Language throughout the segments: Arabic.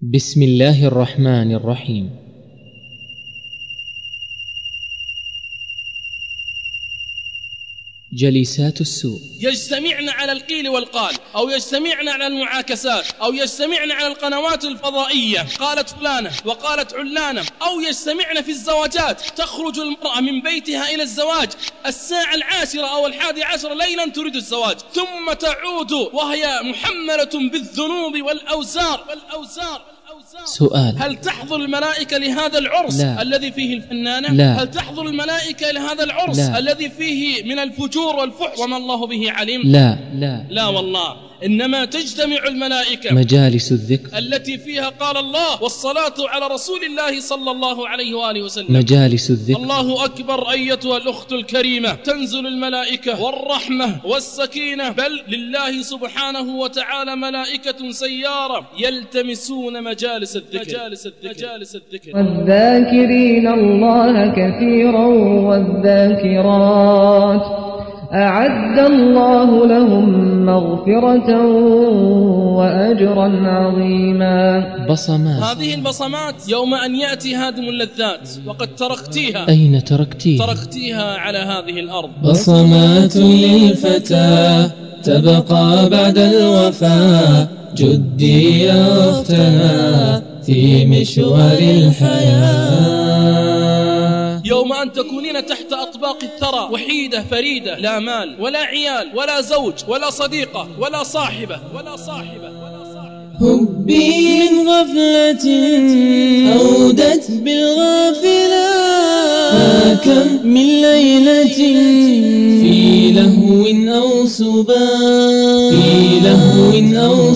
بسم الله الرحمن الرحيم. جليسات السوء يجتمعن على القيل والقال، أو يجتمعن على المعاكسات، أو يجتمعن على القنوات الفضائية، قالت فلانة وقالت علانة، أو يجتمعن في الزواجات. تخرج المرأة من بيتها إلى الزواج 10:00 أو 11:00 ليلا تريد الزواج، ثم تعود وهي محملة بالذنوب والأوزار. سؤال: هل تحضر الملائكة لهذا العرس لا. الذي فيه الفنانة؟ لا. هل تحضر الملائكة لهذا العرس لا. الذي فيه من الفجور والفحش وما الله به عليم؟ لا والله، إنما تجتمع الملائكة مجالس الذكر التي فيها قال الله: والصلاة على رسول الله صلى الله عليه وآله وسلم. مجالس الذكر. الله أكبر أيتها الأخت الكريمة، تنزل الملائكة والرحمة والسكينة، بل لله سبحانه وتعالى ملائكة سيارة يلتمسون مجالس الذكر. والذاكرين الله كثيرا والذاكرات أعد الله لهم مغفرة وأجرا عظيما. بصمات. هذه البصمات يوم أن يأتي هادم اللذات وقد تركتيها. أين تركتيها؟ تركتيها على هذه الأرض. بصمات للفتى تبقى بعد الوفاة، جدي يا أختنا في مشوار الحياة. يوم أن تكونين تحت أطباق الثرى، وحيدة فريدة، لا مال ولا عيال ولا زوج ولا صديقة ولا صاحبة. هبي من غفلة أودت بالغافلات، فكم من ليلة في لهو أو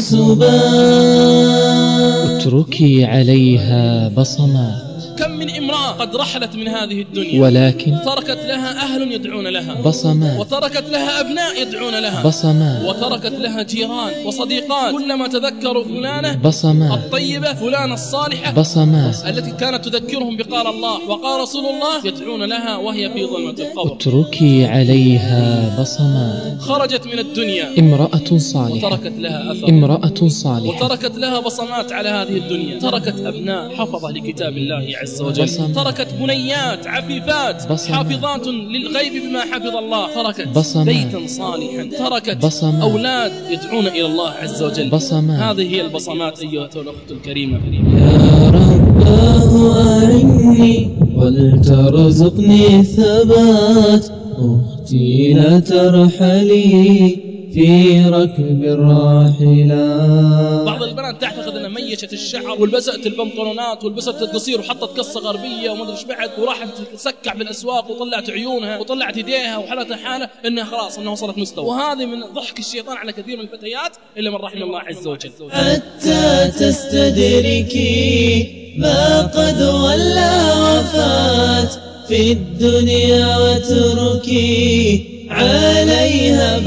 سبات اتركي عليها بصمات. كم من امرأة قد رحلت من هذه الدنيا ولكن تركت لها أهل يدعون لها، بصمات. وتركت لها أبناء يدعون لها، بصمات. وتركت لها جيران وصديقات كلما تذكروا فلانة بصمات. الطيبة، فلانة الصالحة، بصمات. التي كانت تذكرهم بقال الله وقال رسول الله، يدعون لها وهي في ظلمة القبر. اتركي عليها بصمات. خرجت من الدنيا امرأة صالحة، وتركت لها أثر، امرأة صالحة، وتركت لها بصمات على هذه الدنيا. تركت أبناء حفظة لكتاب الله عز وجل، بصمات. تركت بنيات عفيفات بصمات. حافظات للغيب بما حفظ الله، تركت بصمات. بيتا صالحا، تركت بصمات. أولاد يدعون إلى الله عز وجل. بصمات. هذه هي البصمات أيها الأخت الكريمة. يا رباه أعني ولترزقني الثبات، أختي لا ترحلي في ركب الراحلات. بعض البنات تعتقد أن ميشت الشعر ولبست البنطلونات ولبست القصير وحطت قصة غربية وما أدري إيش بعد، وراحت تسكع بالأسواق وطلعت عيونها وطلعت يديها وحالتها حالة إنها خلاص إنها وصلت مستوى. وهذه من ضحك الشيطان على كثير من الفتيات إلا من رحم الله عز وجل. حتى تستدركي ما قد ولى وفات في الدنيا، واتركي عليها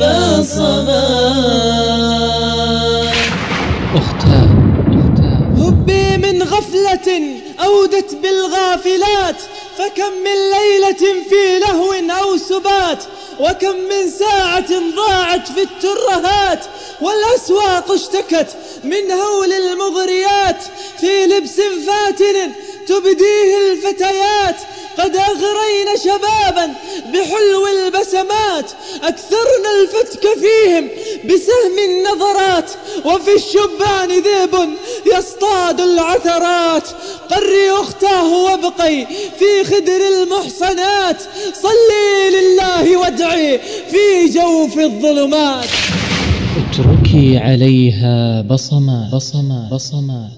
بصمات. أختاه. هبي من غفلة أودت بالغافلات، فكم من ليلة في لهو أو سبات، وكم من ساعة ضاعت في الترهات، والأسواق اشتكت من هول المغريات، في لبس فاتن تبديه الفتيات، قد أغرين شبابا بحلو البسمات، أكثرن الفتك فيهم بسهم النظرات، وفي الشبان ذئب يصطاد العثرات. قري أختاه وابقي في خدر المحصنات، صلي لله وادعي في جوف الظلمات. اتركي عليها بصمات. بصمات.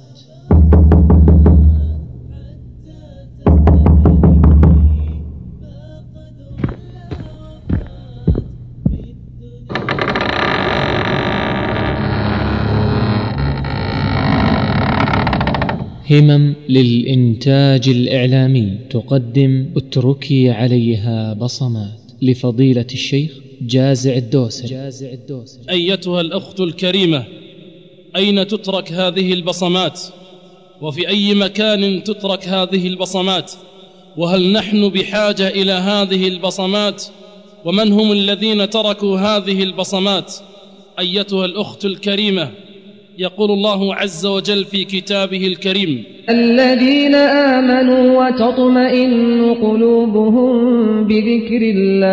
همم للإنتاج الإعلامي تقدم اتركي عليها بصمات لفضيلة الشيخ جازع الدوسري. أيتها الأخت الكريمة، أين تترك هذه البصمات؟ وفي أي مكان تترك هذه البصمات؟ وهل نحن بحاجة إلى هذه البصمات؟ ومن هم الذين تركوا هذه البصمات؟ أيتها الأخت الكريمة، يقول الله عز وجل في كتابه الكريم: الذين آمنوا وتطمئن قلوبهم بذكر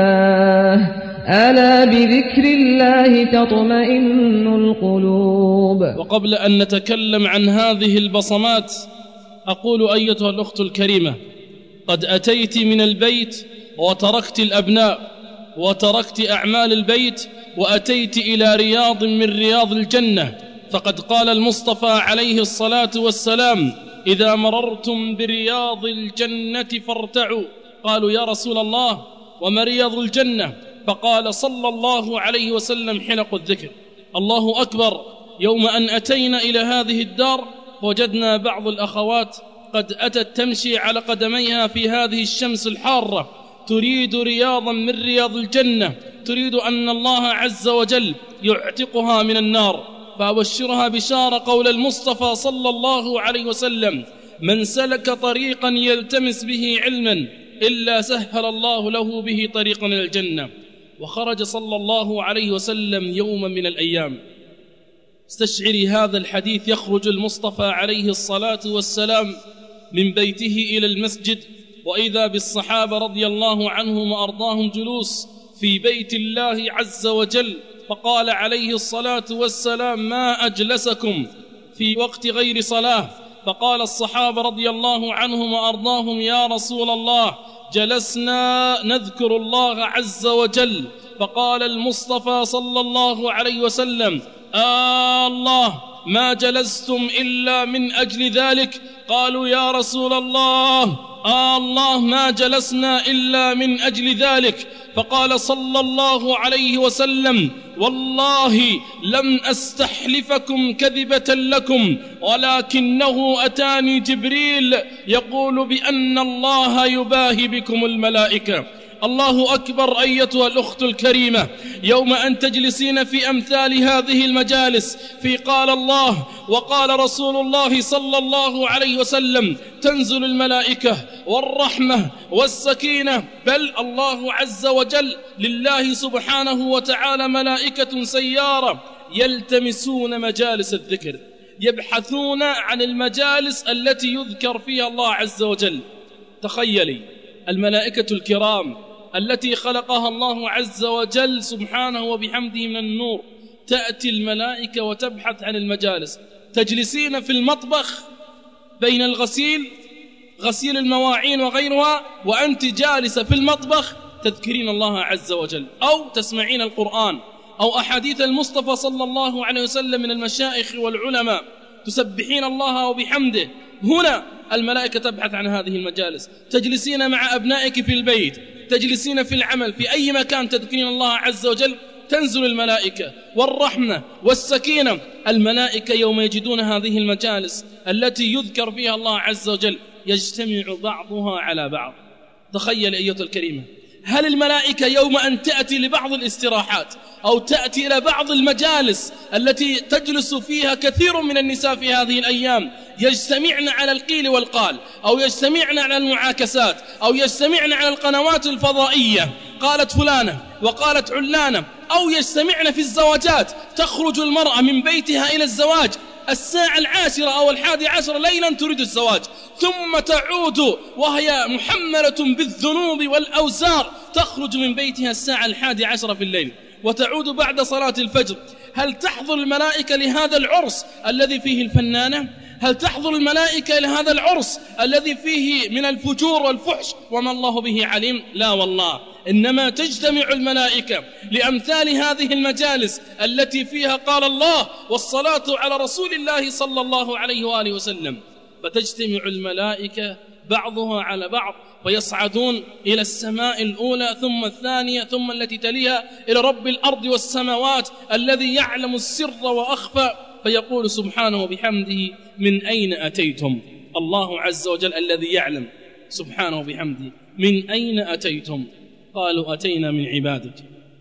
الله ألا بذكر الله تطمئن القلوب. وقبل أن نتكلم عن هذه البصمات أقول أيتها الأخت الكريمة: قد أتيت من البيت وتركت الأبناء وتركت أعمال البيت وأتيت إلى رياض من رياض الجنة، فقد قال المصطفى عليه الصلاة والسلام: إذا مررتم برياض الجنة فارتعوا. قالوا: يا رسول الله وما رياض الجنة؟ فقال صلى الله عليه وسلم: حلق الذكر. الله أكبر. يوم أن أتينا إلى هذه الدار وجدنا بعض الأخوات قد أتت تمشي على قدميها في هذه الشمس الحارة، تريد رياضا من رياض الجنة، تريد أن الله عز وجل يعتقها من النار. فأبشرها بشارة قول المصطفى صلى الله عليه وسلم: من سلك طريقا يلتمس به علما إلا سهل الله له به طريقا إلى الجنة. وخرج صلى الله عليه وسلم يوما من الأيام، استشعري هذا الحديث، يخرج المصطفى عليه الصلاة والسلام من بيته إلى المسجد، وإذا بالصحابة رضي الله عنهم وأرضاهم جلوس في بيت الله عز وجل، فقال عليه الصلاة والسلام: ما أجلسكم في وقت غير صلاة؟ فقال الصحابة رضي الله عنهم وأرضاهم: يا رسول الله جلسنا نذكر الله عز وجل. فقال المصطفى صلى الله عليه وسلم: الله ما جلستم إلا من أجل ذلك؟ قالوا: يا رسول الله الله ما جلسنا إلا من أجل ذلك. فقال صلى الله عليه وسلم: والله لم أستحلفكم كذبة لكم، ولكنه أتاني جبريل يقول بأن الله يباهي بكم الملائكة. الله أكبر. أيتها الأخت الكريمة، يوم أن تجلسين في أمثال هذه المجالس في قال الله وقال رسول الله صلى الله عليه وسلم، تنزل الملائكة والرحمة والسكينة، بل الله عز وجل لله سبحانه وتعالى ملائكة سيارة يلتمسون مجالس الذكر، يبحثون عن المجالس التي يذكر فيها الله عز وجل. تخيلي الملائكة الكرام التي خلقها الله عز وجل سبحانه وبحمده من النور، تأتي الملائكة وتبحث عن المجالس. تجلسين في المطبخ بين الغسيل، غسيل المواعين وغيرها، وأنت جالسة في المطبخ تذكرين الله عز وجل، أو تسمعين القرآن أو أحاديث المصطفى صلى الله عليه وسلم من المشايخ والعلماء، تسبحين الله وبحمده. هنا الملائكة تبحث عن هذه المجالس. تجلسين مع أبنائك في البيت، تجلسين في العمل، في أي مكان تذكرين الله عز وجل، تنزل الملائكة والرحمة والسكينة. الملائكة يوم يجدون هذه المجالس التي يذكر فيها الله عز وجل يجتمع بعضها على بعض. تخيل أيها الكريمة، هل الملائكة يوم أن تأتي لبعض الاستراحات أو تأتي إلى بعض المجالس التي تجلس فيها كثير من النساء في هذه الأيام، يجتمعن على القيل والقال، أو يجتمعن على المعاكسات، أو يجتمعن على القنوات الفضائية، قالت فلانة وقالت علانة، أو يجتمعن في الزواجات، تخرج المرأة من بيتها إلى الزواج 10:10 أو 11 ليلا تريد الزواج، ثم تعود وهي محملة بالذنوب والأوزار، تخرج من بيتها 11:10 في الليل وتعود بعد صلاة الفجر. هل تحضر الملائكة لهذا العرس الذي فيه الفنانة؟ هل تحضر الملائكة لهذا العرس الذي فيه من الفجور والفحش وما الله به عليم؟ لا والله، إنما تجتمع الملائكة لأمثال هذه المجالس التي فيها قال الله والصلاة على رسول الله صلى الله عليه وآله وسلم. فتجتمع الملائكة بعضها على بعض ويصعدون إلى السماء الأولى، ثم الثانية، ثم التي تليها، إلى رب الأرض والسماوات الذي يعلم السر وأخفى، فيقول سبحانه وبحمده: من أين أتيتم؟ الله عز وجل الذي يعلم سبحانه وبحمده: من أين أتيتم؟ قالوا: أتينا من عبادك.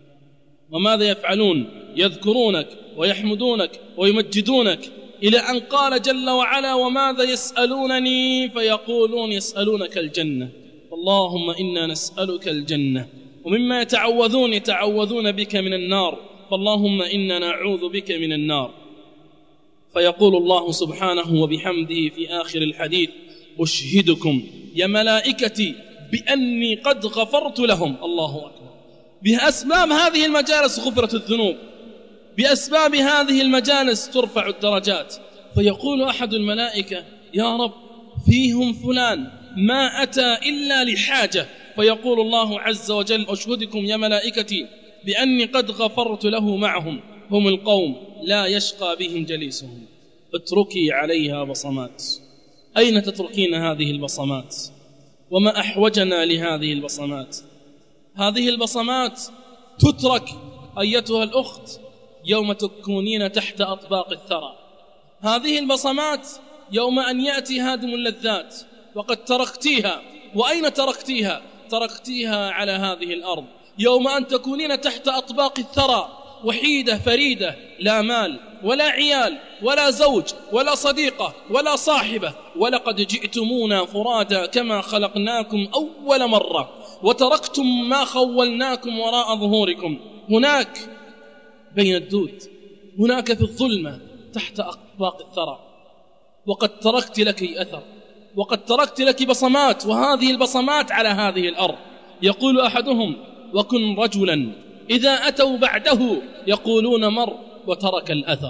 وماذا يفعلون؟ يذكرونك ويحمدونك ويمجدونك، إلى أن قال جل وعلا: وماذا يسألونني؟ فيقولون: يسألونك الجنة. اللهم إنا نسألك الجنة. ومما يتعوذون بك من النار، فاللهم إنا نعوذ بك من النار. فيقول الله سبحانه وبحمده في آخر الحديث: أشهدكم يا ملائكتي بأني قد غفرت لهم. الله أكبر. بأسباب هذه المجالس غفرت الذنوب، بأسباب هذه المجالس ترفع الدرجات. فيقول أحد الملائكة: يا رب فيهم فلان ما أتى إلا لحاجة. فيقول الله عز وجل: أشهدكم يا ملائكتي بأني قد غفرت له معهم، هم القوم لا يشقى بهم جليسهم. اتركي عليها بصمات. أين تتركين هذه البصمات؟ وما أحوجنا لهذه البصمات؟ هذه البصمات تترك أيتها الأخت يوم تكونين تحت أطباق الثرى. هذه البصمات يوم أن يأتي هادم اللذات وقد تركتيها. وأين تركتيها؟ تركتيها على هذه الأرض. يوم أن تكونين تحت أطباق الثرى وحيدة فريدة، لا مال ولا عيال ولا زوج ولا صديقة ولا صاحبة، ولقد جئتمونا فرادا كما خلقناكم أول مرة وتركتم ما خولناكم وراء ظهوركم. هناك بين الدود، هناك في الظلمة تحت أطباق الثرى، وقد تركت لك أثر، وقد تركت لك بصمات، وهذه البصمات على هذه الأرض. يقول أحدهم: وكن رجلا إذا أتوا بعده يقولون مر وترك الأثر.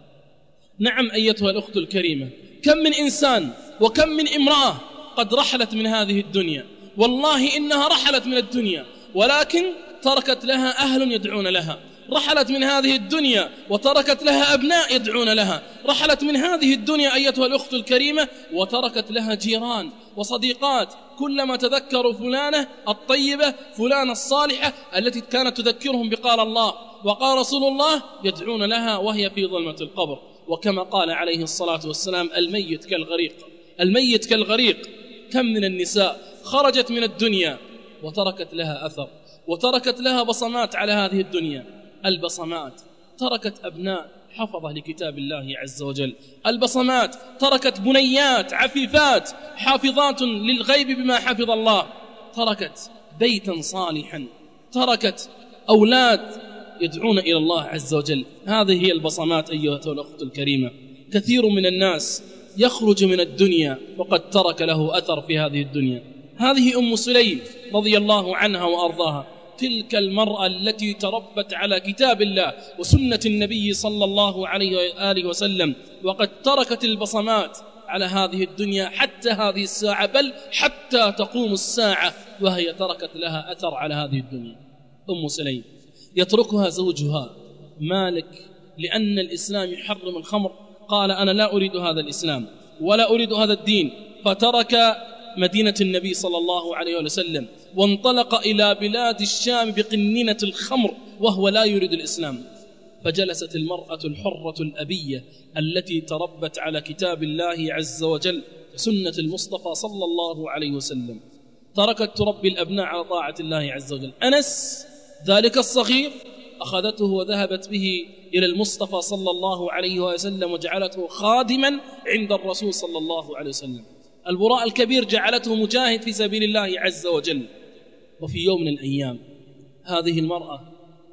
نعم أيتها الأخت الكريمة، كم من إنسان وكم من امرأة قد رحلت من هذه الدنيا، والله إنها رحلت من الدنيا ولكن تركت لها أهل يدعون لها. رحلت من هذه الدنيا وتركت لها أبناء يدعون لها. رحلت من هذه الدنيا أيتها الأخت الكريمة وتركت لها جيران وصديقات، كلما تذكروا فلانة الطيبة، فلانة الصالحة التي كانت تذكرهم بقال الله وقال رسول الله، يدعون لها وهي في ظلمة القبر. وكما قال عليه الصلاة والسلام: الميت كالغريق، الميت كالغريق. كم من النساء خرجت من الدنيا وتركت لها أثر، وتركت لها بصمات على هذه الدنيا. البصمات تركت أبناء حفظة لكتاب الله عز وجل. البصمات تركت بنيات عفيفات حافظات للغيب بما حفظ الله. تركت بيتا صالحا، تركت أولاد يدعون إلى الله عز وجل. هذه هي البصمات أيها الأخت الكريمة. كثير من الناس يخرج من الدنيا وقد ترك له أثر في هذه الدنيا. هذه أم سليم رضي الله عنها وأرضاها، تلك المرأة التي تربت على كتاب الله وسنة النبي صلى الله عليه وآله وسلم، وقد تركت البصمات على هذه الدنيا حتى هذه الساعة، بل حتى تقوم الساعة وهي تركت لها أثر على هذه الدنيا. أم سليم يتركها زوجها مالك لأن الإسلام يحرم الخمر، قال: أنا لا أريد هذا الإسلام ولا أريد هذا الدين، فترك مدينة النبي صلى الله عليه وسلم وانطلق إلى بلاد الشام بقنينة الخمر وهو لا يريد الإسلام. فجلست المرأة الحرة الأبية التي تربت على كتاب الله عز وجل سنة المصطفى صلى الله عليه وسلم، تركت تربي الأبناء على طاعة الله عز وجل. أنس ذلك الصغير أخذته وذهبت به إلى المصطفى صلى الله عليه وسلم وجعلته خادما عند الرسول صلى الله عليه وسلم. البراء الكبير جعلته مجاهد في سبيل الله عز وجل. وفي يوم من الأيام هذه المرأة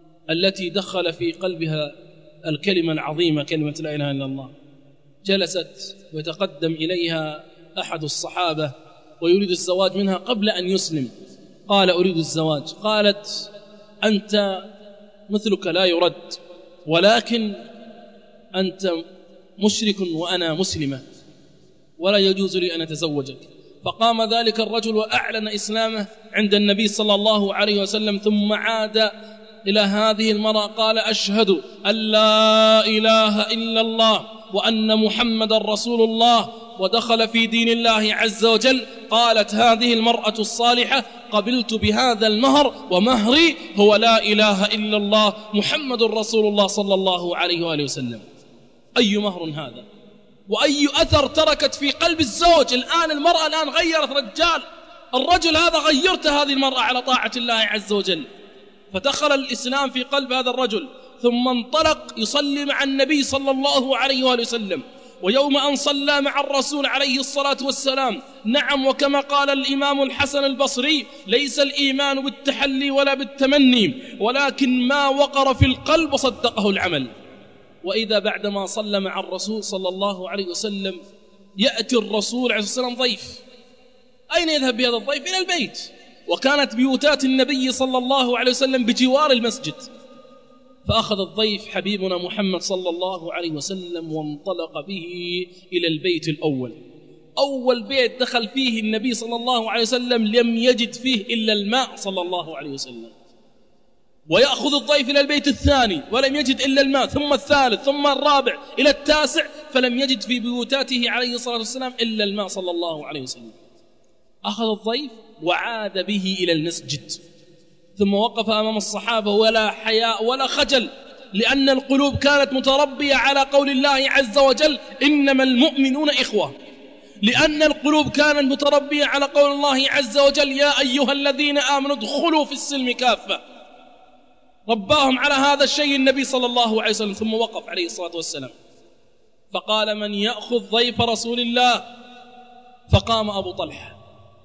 التي دخل في قلبها الكلمة العظيمة كلمة لا إله إلا الله، جلست ويتقدم إليها أحد الصحابة ويريد الزواج منها قبل أن يسلم. قال: أريد الزواج. قالت: أنت مثلك لا يرد، ولكن أنت مشرك وأنا مسلمة ولا يجوز لي أن أتزوجك. فقام ذلك الرجل وأعلن إسلامه عند النبي صلى الله عليه وسلم، ثم عاد إلى هذه المرأة قال: أشهد أن لا إله إلا الله وأن محمد رسول الله، ودخل في دين الله عز وجل. قالت هذه المرأة الصالحة: قبلت بهذا المهر ومهري هو لا إله إلا الله محمد رسول الله صلى الله عليه وآله وسلم. أي مهر هذا وأي أثر تركت في قلب الزوج. الآن المرأة الآن غيرت رجال، الرجل هذا غيرت هذه المرأة على طاعة الله عز وجل، فدخل الإسلام في قلب هذا الرجل، ثم انطلق يصلي مع النبي صلى الله عليه وآله وسلم. ويوم أن صلى مع الرسول عليه الصلاة والسلام، نعم، وكما قال الإمام الحسن البصري: ليس الإيمان بالتحلي ولا بالتمني، ولكن ما وقر في القلب وصدقه العمل. وإذا بعدما صلى مع الرسول صلى الله عليه وسلم يأتي الرسول عليه الصلاة والسلام ضيف. أين يذهب بهذا الضيف؟ إلى البيت، وكانت بيوتات النبي صلى الله عليه وسلم بجوار المسجد. فأخذ الضيف حبيبنا محمد صلى الله عليه وسلم وانطلق به إلى البيت الأول. أول بيت دخل فيه النبي صلى الله عليه وسلم لم يجد فيه إلا الماء صلى الله عليه وسلم، ويأخذ الضيف إلى البيت الثاني ولم يجد إلا الماء، ثم الثالث، ثم الرابع، إلى التاسع، فلم يجد في بيوتاته عليه الصلاة والسلام إلا الماء صلى الله عليه وسلم. أخذ الضيف وعاد به إلى المسجد، ثم وقف أمام الصحابة ولا حياء ولا خجل، لأن القلوب كانت متربية على قول الله عز وجل: إنما المؤمنون إخوة. لأن القلوب كانت متربية على قول الله عز وجل: يا أيها الذين آمنوا ادخلوا في السلم كافة. رباهم على هذا الشيء النبي صلى الله عليه وسلم. ثم وقف عليه الصلاة والسلام فقال: من يأخذ ضيف رسول الله؟ فقام أبو طلحة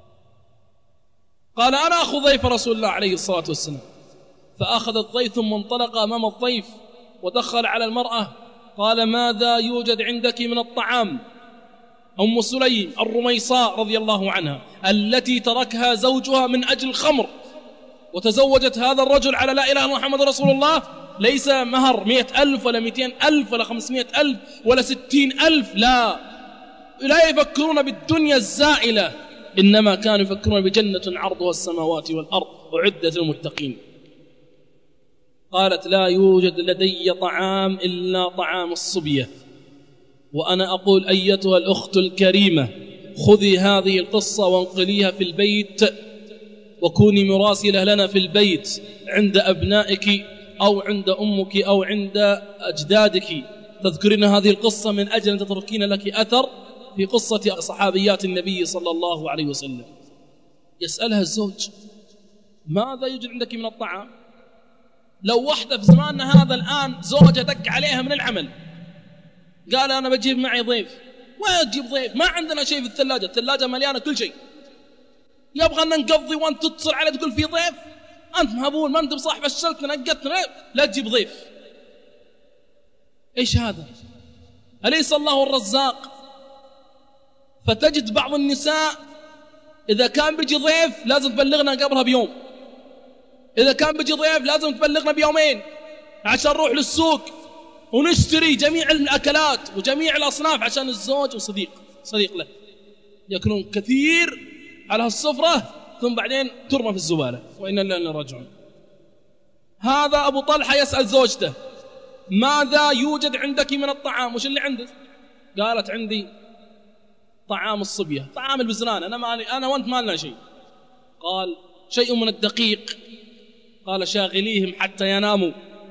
قال: أنا أخذ ضيف رسول الله عليه الصلاة والسلام. فأخذ الضيف ثم انطلق أمام الضيف ودخل على المرأة. قال: ماذا يوجد عندك من الطعام؟ أم سليم الرميصاء رضي الله عنها التي تركها زوجها من أجل الخمر وتزوجت هذا الرجل على لا إله إلا محمد رسول الله، ليس مهر 100,000 ولا 200,000 ولا 500,000 ولا 60,000، لا يفكرون بالدنيا الزائلة، إنما كانوا يفكرون بجنة عرضها السماوات والأرض أعدت للمتقين. قالت: لا يوجد لدي طعام إلا طعام الصبية. وأنا أقول: أيتها الأخت الكريمة، خذي هذه القصة وانقليها في البيت، وكوني مراسلة لنا في البيت عند أبنائك أو عند أمك أو عند أجدادك، تذكرين هذه القصة من أجل أن تتركين لك أثر في قصة صحابيات النبي صلى الله عليه وسلم. يسألها الزوج: ماذا يوجد عندك من الطعام؟ لو واحدة في زماننا هذا الآن زوجة دق عليها من العمل قال: أنا بجيب معي ضيف. وين تجيب ضيف؟ ما عندنا شيء في الثلاجة، الثلاجة مليانة كل شيء، يبغى أن ننقضي وأنت تتصل عليه تقول في ضيف؟ أنت مهبول، ما أنت بصاحب الشركة، نقدتنا، لا تجيب ضيف. إيش هذا؟ أليس الله الرزاق؟ فتجد بعض النساء إذا كان بيجي ضيف لازم تبلغنا قبلها بيوم، إذا كان بيجي ضيف لازم تبلغنا بيومين عشان نروح للسوق ونشتري جميع الأكلات وجميع الأصناف عشان الزوج وصديق له، يأكلون كثير على السفرة ثم بعدين ترمى في الزبالة، وإنا لنا راجعون. هذا أبو طلحة يسأل زوجته: ماذا يوجد عندك من الطعام؟ وش اللي عندك؟ قالت: عندي طعام الصبية، طعام البزران، أنا وأنت ما لنا شيء. قال: شيء من الدقيق. قال: شاغليهم حتى يناموا،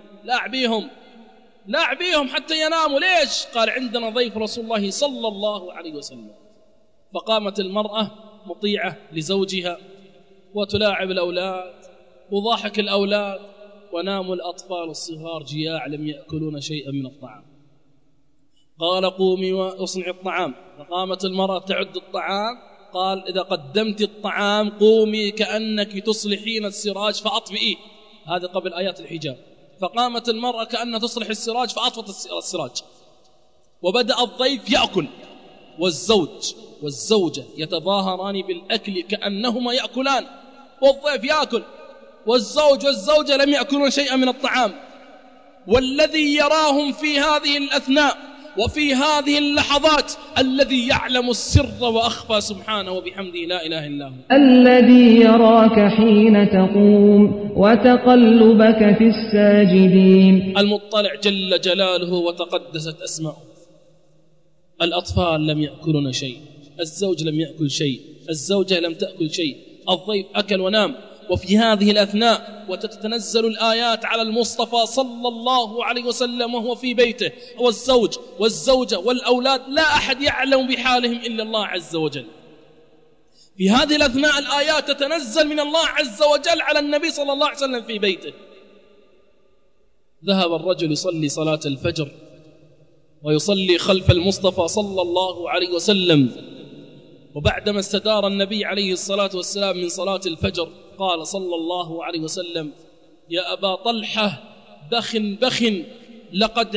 لاعبيهم حتى يناموا. ليش؟ قال: عندنا ضيف رسول الله صلى الله عليه وسلم. فقامت المرأة مطيعة لزوجها وتلاعب الأولاد وضاحك الأولاد، وناموا الأطفال الصغار جياع لم يأكلون شيئا من الطعام. قال: قومي واصنعي الطعام. فقامت المرأة تعد الطعام. قال: إذا قدمت الطعام قومي كأنك تصلحين السراج فأطفئيه. هذا قبل آيات الحجاب. فقامت المرأة كأنها تصلح السراج فأطفت السراج، وبدأ الضيف يأكل، والزوج والزوجة يتظاهران بالأكل كأنهما يأكلان، والضيف يأكل والزوج والزوجة لم يأكلون شيئا من الطعام. والذي يراهم في هذه الأثناء وفي هذه اللحظات الذي يعلم السر وأخفى سبحانه وبحمده لا إله إلا هو، الذي يراك حين تقوم وتقلبك في الساجدين، المطلع جل جلاله وتقدست أسماؤه. الأطفال لم يأكلون شيء، الزوج لم يأكل شيء، الزوجة لم تأكل شيء، الضيف أكل ونام. وفي هذه الأثناء وتتنزل الآيات على المصطفى صلى الله عليه وسلم وهو في بيته، والزوج والزوجة والأولاد لا أحد يعلم بحالهم إلا الله عز وجل. في هذه الأثناء الآيات تتنزل من الله عز وجل على النبي صلى الله عليه وسلم في بيته. ذهب الرجل يصلي صلاة الفجر ويصلي خلف المصطفى صلى الله عليه وسلم، وبعدما استدار النبي عليه الصلاة والسلام من صلاة الفجر قال صلى الله عليه وسلم: يا أبا طلحة بخ لقد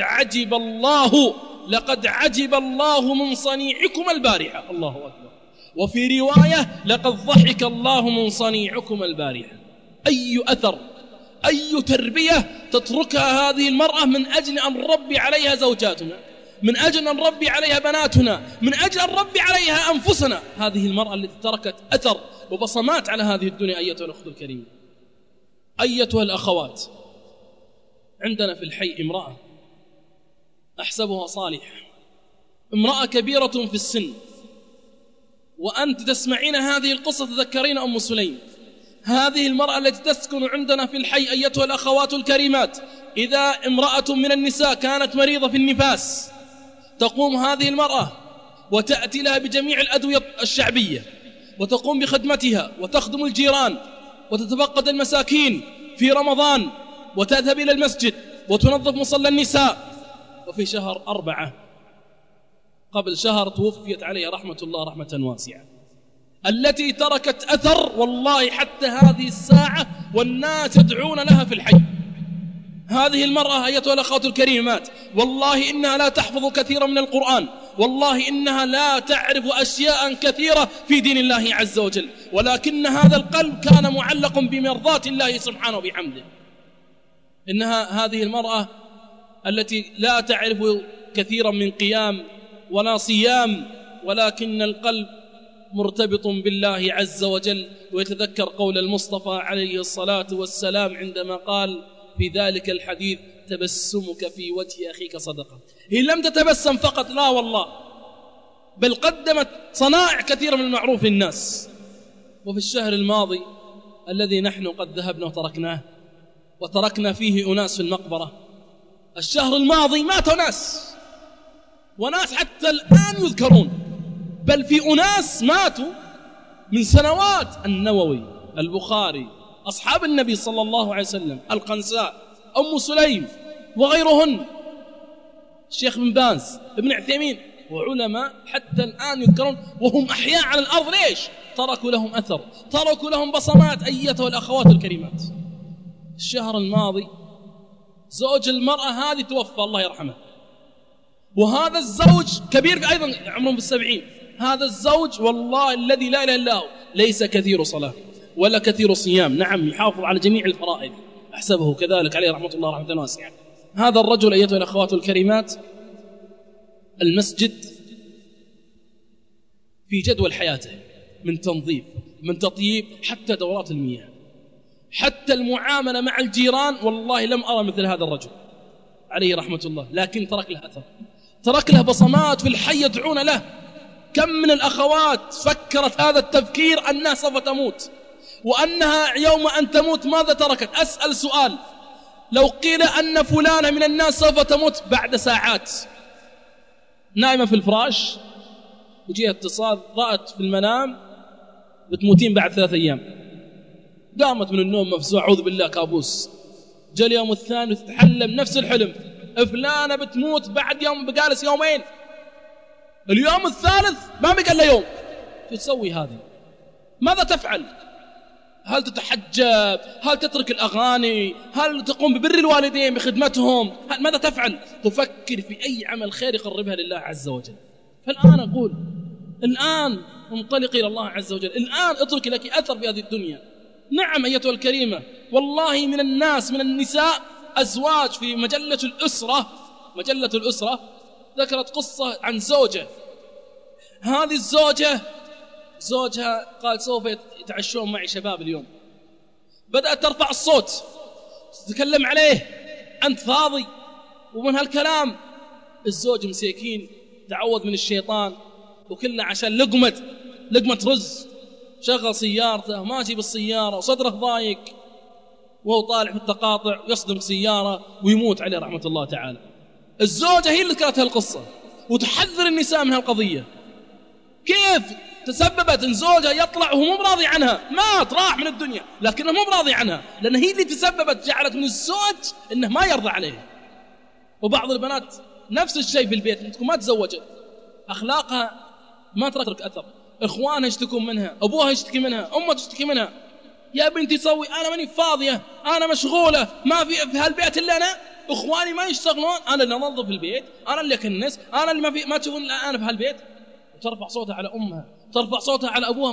عجب الله من صنيعكم البارحة. الله أكبر. وفي رواية لقد ضحك الله من صنيعكم البارحة. أي أثر، أي تربية تتركها هذه المرأة من أجل أن نربي عليها زوجاتنا، من أجل أن نربي عليها بناتنا، من أجل أن نربي عليها أنفسنا. هذه المرأة التي تركت أثر وبصمات على هذه الدنيا. أيتها الأخت الكريمة، أيتها الأخوات، عندنا في الحي امرأة أحسبها صالحة، امرأة كبيرة في السن، وأنت تسمعين هذه القصة تذكرين أم سليم. هذه المرأة التي تسكن عندنا في الحي أيتها الأخوات الكريمات، إذا امرأة من النساء كانت مريضة في النفاس تقوم هذه المرأة وتأتي لها بجميع الأدوية الشعبية وتقوم بخدمتها وتخدم الجيران وتتفقد المساكين في رمضان وتذهب إلى المسجد وتنظف مصلى النساء. وفي شهر 4 قبل شهر توفيت عليها رحمة الله رحمة واسعة، التي تركت أثر والله حتى هذه الساعة والناس يدعون لها في الحي. هذه المرأة أيتها الأخوات الكريمات، والله إنها لا تحفظ كثيرا من القرآن، والله إنها لا تعرف أشياء كثيرة في دين الله عز وجل، ولكن هذا القلب كان معلق بمرضات الله سبحانه وبحمده. إنها هذه المرأة التي لا تعرف كثيرا من قيام ولا صيام، ولكن القلب مرتبط بالله عز وجل، ويتذكر قول المصطفى عليه الصلاة والسلام عندما قال في ذلك الحديث: تبسمك في وجه أخيك صدقة. هي لم تتبسم فقط، لا والله، بل قدمت صنائع كثيرة من المعروف للناس. وفي الشهر الماضي الذي نحن قد ذهبنا وتركناه وتركنا فيه أناس في المقبرة، الشهر الماضي مات ناس، وناس حتى الآن يذكرون، بل في أناس ماتوا من سنوات: النووي، البخاري، أصحاب النبي صلى الله عليه وسلم، القنساء، أم سليم وغيرهن، الشيخ بن باز، ابن عثيمين، وعلماء حتى الآن يذكرون وهم أحياء على الأرض. ليش؟ تركوا لهم أثر، تركوا لهم بصمات. أيتها الأخوات الكريمات، الشهر الماضي زوج المرأة هذه توفى الله يرحمه، وهذا الزوج كبير أيضا عمره بالسبعين. هذا الزوج والله الذي لا إله إلا هو ليس كثير صلاة ولا كثير صيام، نعم يحافظ على جميع الفرائض، أحسبه كذلك عليه رحمة الله رحمة واسعة. هذا الرجل أيتها الأخوات الكريمات، المسجد في جدول حياته، من تنظيف، من تطييب، حتى دورات المياه، حتى المعاملة مع الجيران. والله لم أرى مثل هذا الرجل عليه رحمة الله، لكن ترك له أثر، ترك له بصمات في الحي يدعون له. كم من الأخوات فكرت هذا التفكير أنها سوف تموت، وأنها يوم أن تموت ماذا تركت؟ أسأل سؤال: لو قيل أن فلانة من الناس سوف تموت بعد ساعات، نائمة في الفراش، وجيها اتصال رأت في المنام بتموتين بعد 3 أيام، قامت من النوم مفزوعة، أعوذ بالله كابوس. جاء اليوم الثاني تتحلم نفس الحلم، فلانة بتموت بعد يوم، بجالس يومين، اليوم الثالث ما بقى إلا يوم. شو تسوي هذه؟ ماذا تفعل؟ هل تتحجب؟ هل تترك الأغاني؟ هل تقوم ببر الوالدين بخدمتهم؟ ماذا تفعل؟ تفكر في أي عمل خير يقربها لله عز وجل. فالآن أقول، الآن انطلقي إلى الله عز وجل، الآن اتركي لك أثر في هذه الدنيا. نعم أيتها الكريمة، والله من الناس، من النساء، أزواج في مجلة الأسرة ذكرت قصة عن زوجة. هذه الزوجة زوجها قال سوف يتعشون معي شباب اليوم، بدأت ترفع الصوت تتكلم عليه: أنت فاضي؟ ومن هالكلام الزوج مسيكين تعوذ من الشيطان، وكله عشان لقمة رز، شغل سيارته ماشي بالسيارة وصدره ضايق، وهو طالع في التقاطع ويصدم سيارة ويموت عليه رحمة الله تعالى. الزوجة هي اللي ذكرت هالقصة وتحذر النساء من هالقضية. كيف تسببت ان زوجها يطلع وهو مو راضي عنها، مات راح من الدنيا لكنه مو راضي عنها، لأن هي اللي تسببت، جعلت من الزوج انه ما يرضى عليه. وبعض البنات نفس الشيء في البيت، تكون ما تزوجت، اخلاقها ما تترك اثر، اخوانها يشتكون منها، ابوها يشتكي منها، امها تشتكي منها: يا بنتي سوي، انا ماني فاضيه، انا مشغوله، ما في هالبيت الا انا. إخواني ما يشتغلون، أنا اللي أنظف البيت، أنا اللي أكنس، أنا اللي ما تشوفون أنا في هالبيت. وترفع صوتها على أمها، ترفع صوتها على أبوها،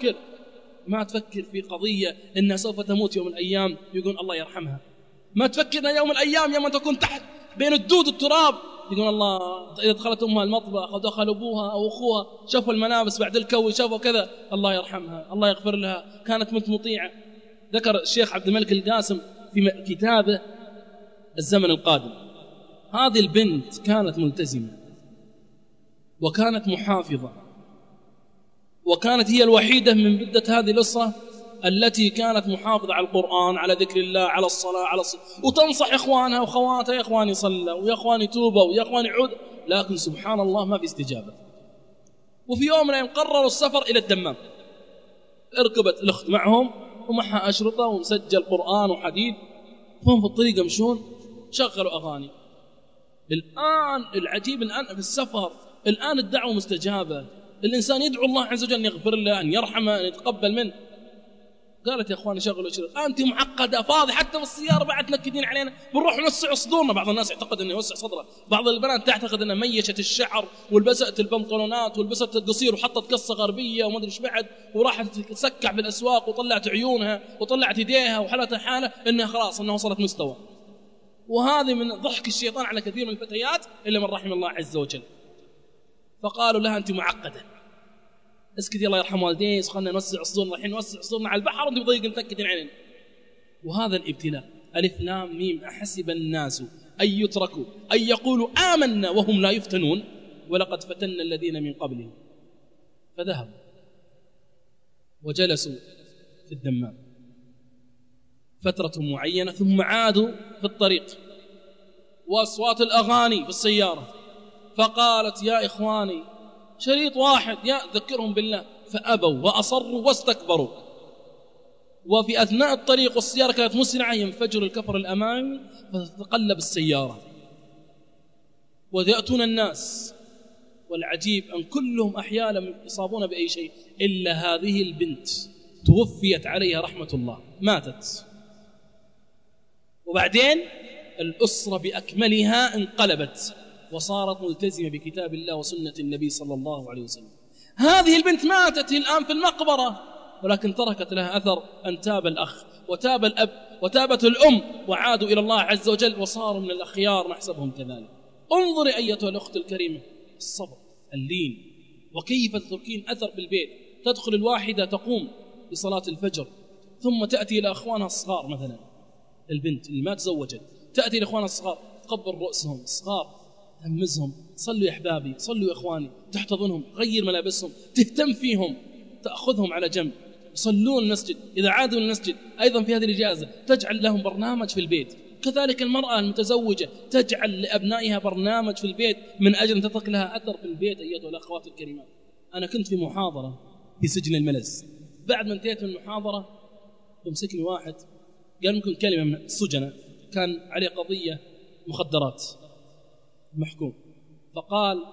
ما تفكر في قضية إنها سوف تموت يوم من الأيام، يقول الله يرحمها. ما تفكر إن يوم من الأيام يوم تكون تحت بين الدود التراب، يقول الله إذا دخلت أمها المطبخ أو دخل أبوها أو أخوها شافوا الملابس بعد الكوي شافوا كذا، الله يرحمها الله يغفر لها، كانت مطيعة. ذكر الشيخ عبد الملك القاسم في كتابه الزمن القادم، هذه البنت كانت ملتزمة وكانت محافظة، وكانت هي الوحيدة من بدة هذه الأسرة التي كانت محافظة على القرآن، على ذكر الله، على الصلاة، وتنصح إخوانها وخواتها، يا إخواني صلوا، ويا إخواني توبوا، ويا إخواني عود. لكن سبحان الله ما في استجابة. وفي يوم من الأيام قرروا السفر إلى الدمام، اركبت الأخت معهم ومعها أشرطة ومسجل قرآن وحديد، فهم في الطريق يمشون شغلوا أغاني. الآن العجيب الآن في السفر، الآن الدعوة مستجابة، الإنسان يدعو الله عز وجل أن يغفر له، أن يرحمه، أن يتقبل منه. قالت يا أخواني شغلوا أشرطة، أنت معقدة فاضي، حتى في السيارة بعد تنكدين علينا، بنروح نوسع صدورنا. بعض الناس يعتقد أنه يوسع صدره، بعض البنات تعتقد أنها ميشت الشعر ولبست البنطلونات ولبست القصير وحطت قصة غربية وما أدري إيش بعد، وراحت تسكع بالأسواق وطلعت عيونها وطلعت يديها وحلتها حالة أنها خلاص أنها وصلت مستوى. وهذه من ضحك الشيطان على كثير من الفتيات إلا من رحم الله عز وجل. فقالوا لها أنت معقدة، اسكتي الله يرحم والديك، خلنا نوسع صدورنا، الحين نوسع صدورنا على البحر وانت بضيق نتكتين علينا. وهذا الابتلاء. ألف لام ميم، أحسب الناس أن يتركوا أن يقولوا آمنا وهم لا يفتنون ولقد فتنا الذين من قبلهم. فذهبوا وجلسوا في الدمام فترة معينة، ثم عادوا في الطريق وأصوات الأغاني في السيارة. فقالت يا إخواني شريط واحد ذكرهم بالله، فأبوا وأصروا واستكبروا. وفي أثناء الطريق والسيارة كانت مسرعة ينفجر الكفر الأمامي فتتقلب السيارة ويأتون الناس، والعجيب أن كلهم أحياء لم يصابون بأي شيء إلا هذه البنت توفيت عليها رحمة الله، ماتت. وبعدين الأسرة بأكملها انقلبت وصارت ملتزمة بكتاب الله وسنة النبي صلى الله عليه وسلم. هذه البنت ماتت الآن في المقبرة، ولكن تركت لها أثر أن تاب الأخ وتاب الأب وتابت الأم وعادوا إلى الله عز وجل وصاروا من الأخيار نحسبهم كذلك. انظري أيتها الأخت الكريمة، الصبر، اللين، وكيف تتركين أثر بالبيت. تدخل الواحدة تقوم لصلاة الفجر ثم تأتي إلى أخوانها الصغار، مثلا البنت اللي ما تزوجت تأتي إلى أخوانها الصغار تقبل رؤسهم الصغار، تهمزهم، صلوا يا أحبابي، صلوا يا إخواني، تحتضنهم، غير ملابسهم، تهتم فيهم، تأخذهم على جنب، يصلون المسجد. إذا عادوا المسجد أيضا في هذه الإجازة تجعل لهم برنامج في البيت. كذلك المرأة المتزوجة تجعل لأبنائها برنامج في البيت من أجل أن تترك لها أثر في البيت. أيها الأخوات الكريمات، أنا كنت في محاضرة في سجن الملز، بعد ما انتهيت من المحاضرة يمسكني واحد قال ممكن كلمة من السجناء كان عليه قضية مخدرات محكوم، فقال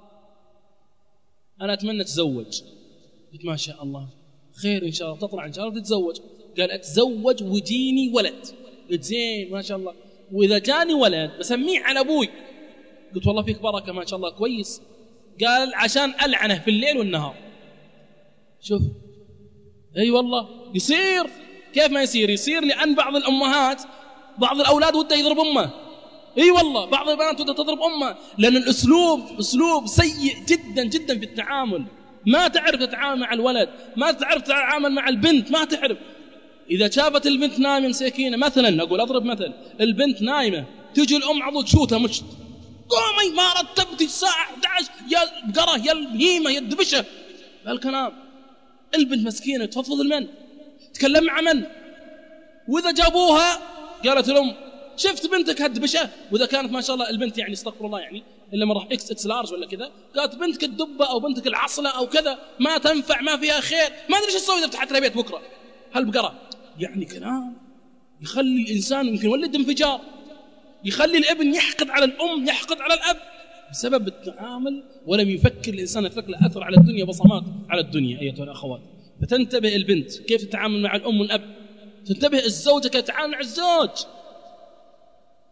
أنا أتمنى أتزوج. قلت ما شاء الله خير إن شاء الله، تطلع إن شاء الله تتزوج. قال أتزوج وجيني ولد. قلت زين ما شاء الله، وإذا جاني ولد بسميه على أبوي. قلت والله فيك بركة ما شاء الله كويس. قال عشان ألعنه في الليل والنهار. شوف أي والله يصير، كيف ما يصير؟ يصير لأن بعض الأمهات بعض الأولاد وده يضرب أمه. اي والله بعض البنات وده تضرب أمه، لأن الأسلوب أسلوب سيء جدا جدا في التعامل. ما تعرف تتعامل مع الولد، ما تعرف تتعامل مع البنت، ما تعرف. إذا شافت البنت نايمة مسكينة مثلا، أقول أضرب مثل، البنت نايمة تجي الأم عضو تشوتها مشت، قومي ما رتبتي الساعة 11 يا بقرة يا البهيمة يا الدبشة بهالكلام. البنت مسكينة تفضفض المن، تكلم مع من. وإذا جابوها قالت الأم شفت بنتك هالدبشة، وإذا كانت ما شاء الله البنت يعني استغفر الله يعني إلا من راح إكس لارج ولا كذا، قالت بنتك الدبة أو بنتك العصلة أو كذا ما تنفع ما فيها خير، ما أدري إيش تسوي إذا فتحت لها بيت بكرة هالبقرة. يعني كلام يخلي الإنسان يمكن يولد انفجار، يخلي الابن يحقد على الأم، يحقد على الأب بسبب التعامل، ولم يفكر الإنسان يترك له أثر على الدنيا، بصمات على الدنيا. أيتها الأخوات، فتنتبه البنت كيف تتعامل مع الأم والأب، تنتبه الزوجة كيف تتعامل مع الزوج.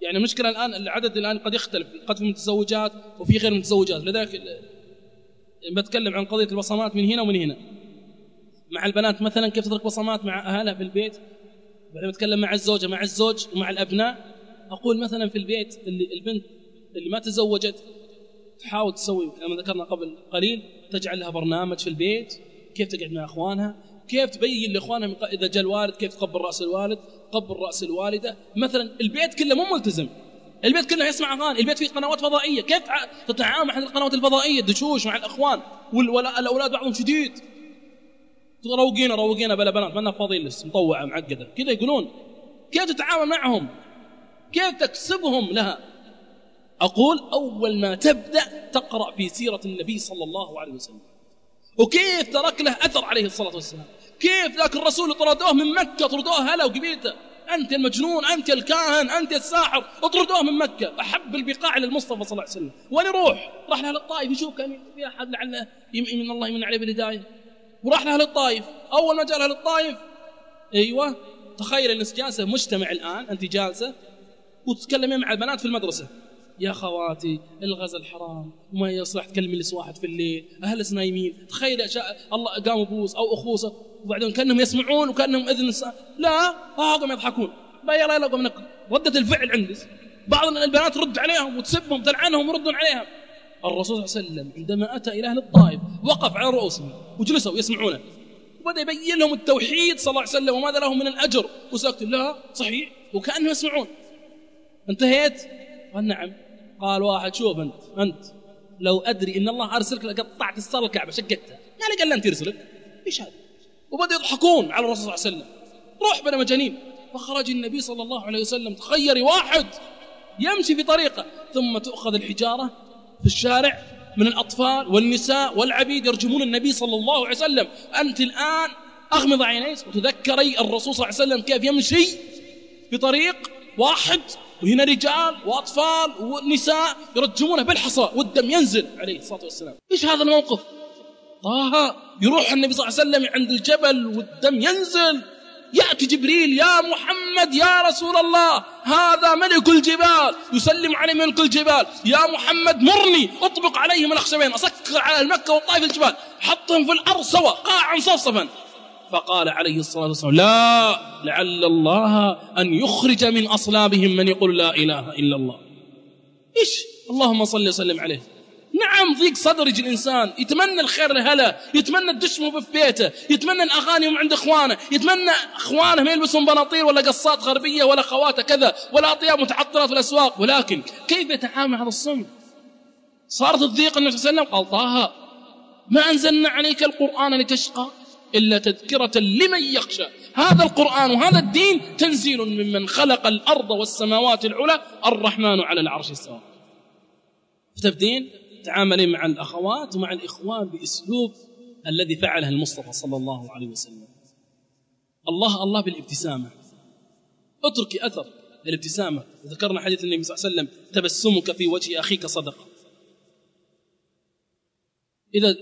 يعني المشكلة الآن العدد الآن قد يختلف، قد في متزوجات وفي غير متزوجات. لذلك بتكلم عن قضية البصمات من هنا ومن هنا. مع البنات مثلا كيف تترك بصمات مع أهلها في البيت، بعدين بتكلم مع الزوجة مع الزوج ومع الأبناء. أقول مثلا في البيت البنت اللي ما تزوجت تحاول تسوي كما ذكرنا قبل قليل، تجعل لها برنامج في البيت كيف تقعد مع أخوانها، كيف تبين لإخوانها إذا جاء الوالد كيف تقبل رأس الوالد، تقبل رأس الوالدة. مثلا البيت كله مو ملتزم، البيت كله يسمع أغاني، البيت فيه قنوات فضائية، كيف تتعامل مع القنوات الفضائية، دشوش مع الأخوان والأولاد بعضهم شديد، روقينا بلا بنات ما لنا فاضيين لسه مطوعة معقدة كذا يقولون. كيف تتعامل معهم، كيف تكسبهم لها؟ أقول أول ما تبدأ تقرأ في سيرة النبي صلى الله عليه وسلم، وكيف ترك له أثر عليه الصلاة والسلام، كيف ذاك الرسول طردوه من مكة، طردوه هلا وقبيلته، أنت المجنون، أنت الكاهن، أنت الساحر، اطردوه من مكة. أحب البقاع للمصطفى صلى الله عليه وسلم، وين يروح؟ راح له للطائف يشوف كان في أحد لعله من الله يمن عليه بالهداية، وراح له للطائف. أول ما جاء له للطائف أيوة، تخيل الناس جالسة مجتمع الآن، أنت جالسة وتتكلمين مع البنات في المدرسة، يا خواتي الغزل حرام وما يصلح تكلمي لس واحد في الليل، أهلس نايمين. تخيل الله قام بوس أو أخوصة وبعدين كأنهم يسمعون وكأنهم إذن لا هاهم يضحكون. يلا قم نقل. ردة الفعل عندي بعض البنات رد عليهم وتسبهم تلعنهم وردون عليهم. الرسول صلى الله عليه وسلم عندما أتى إلى أهل الطائف وقف على رؤوسهم وجلسوا يسمعونه وبدأ يبين لهم التوحيد صلى الله عليه وسلم وماذا لهم من الأجر، وسأكت لا صحيح وكأنهم يسمعون. انتهيت؟ قال نعم. قال واحد شوف أنت لو أدري إن الله أرسلك لقطعت الصلاة الكعبة شقتها، يعني قال أنت يرسلك إيش هذا؟ وبدأ يضحكون على الرسول صلى الله عليه وسلم، روح بنا مجانين. فخرج النبي صلى الله عليه وسلم، تخيري واحد يمشي في طريقه ثم تأخذ الحجارة في الشارع من الأطفال والنساء والعبيد يرجمون النبي صلى الله عليه وسلم. أنت الآن أغمض عينيك وتذكري الرسول صلى الله عليه وسلم كيف يمشي في طريق واحد وهنا رجال وأطفال ونساء يرجمونه بالحصى والدم ينزل عليه الصلاة والسلام. إيش هذا الموقف؟ طه يروح النبي صلى الله عليه وسلم عند الجبل والدم ينزل، يأتي جبريل يا محمد يا رسول الله هذا ملك الجبال يسلم عليه ملك الجبال، يا محمد مرني أطبق عليهم الأخشبين، أسكر على المكة والطائف الجبال، حطهم في الأرض سوا قاعا صفصفا. فقال عليه الصلاة والسلام لا، لعل الله أن يخرج من أصلابهم من يقول لا إله إلا الله. إيش اللهم صل وسلم عليه. نعم ضيق صدر يجي الإنسان يتمنى الخير لهلا، يتمنى الدشم في بيته، يتمنى الأغاني عند إخوانه، يتمنى إخوانه ما يلبسون بناطيل ولا قصات غربية ولا خواته كذا ولا أطياب متعطرة في الأسواق. ولكن كيف يتعامل هذا الصنف؟ صارت الضيق النبي صلى الله عليه وسلم قال طه ما أنزلنا عليك القرآن لتشقى إلا تذكرة لمن يخشى. هذا القرآن وهذا الدين تنزيل ممن خلق الأرض والسماوات العلى الرحمن على العرش استوى. فتبدين تعاملين مع الأخوات ومع الإخوان بأسلوب الذي فعله المصطفى صلى الله عليه وسلم. الله بالابتسامة، اتركي أثر الابتسامة. ذكرنا حديث النبي صلى الله عليه وسلم تبسمك في وجه أخيك صدقة. إذا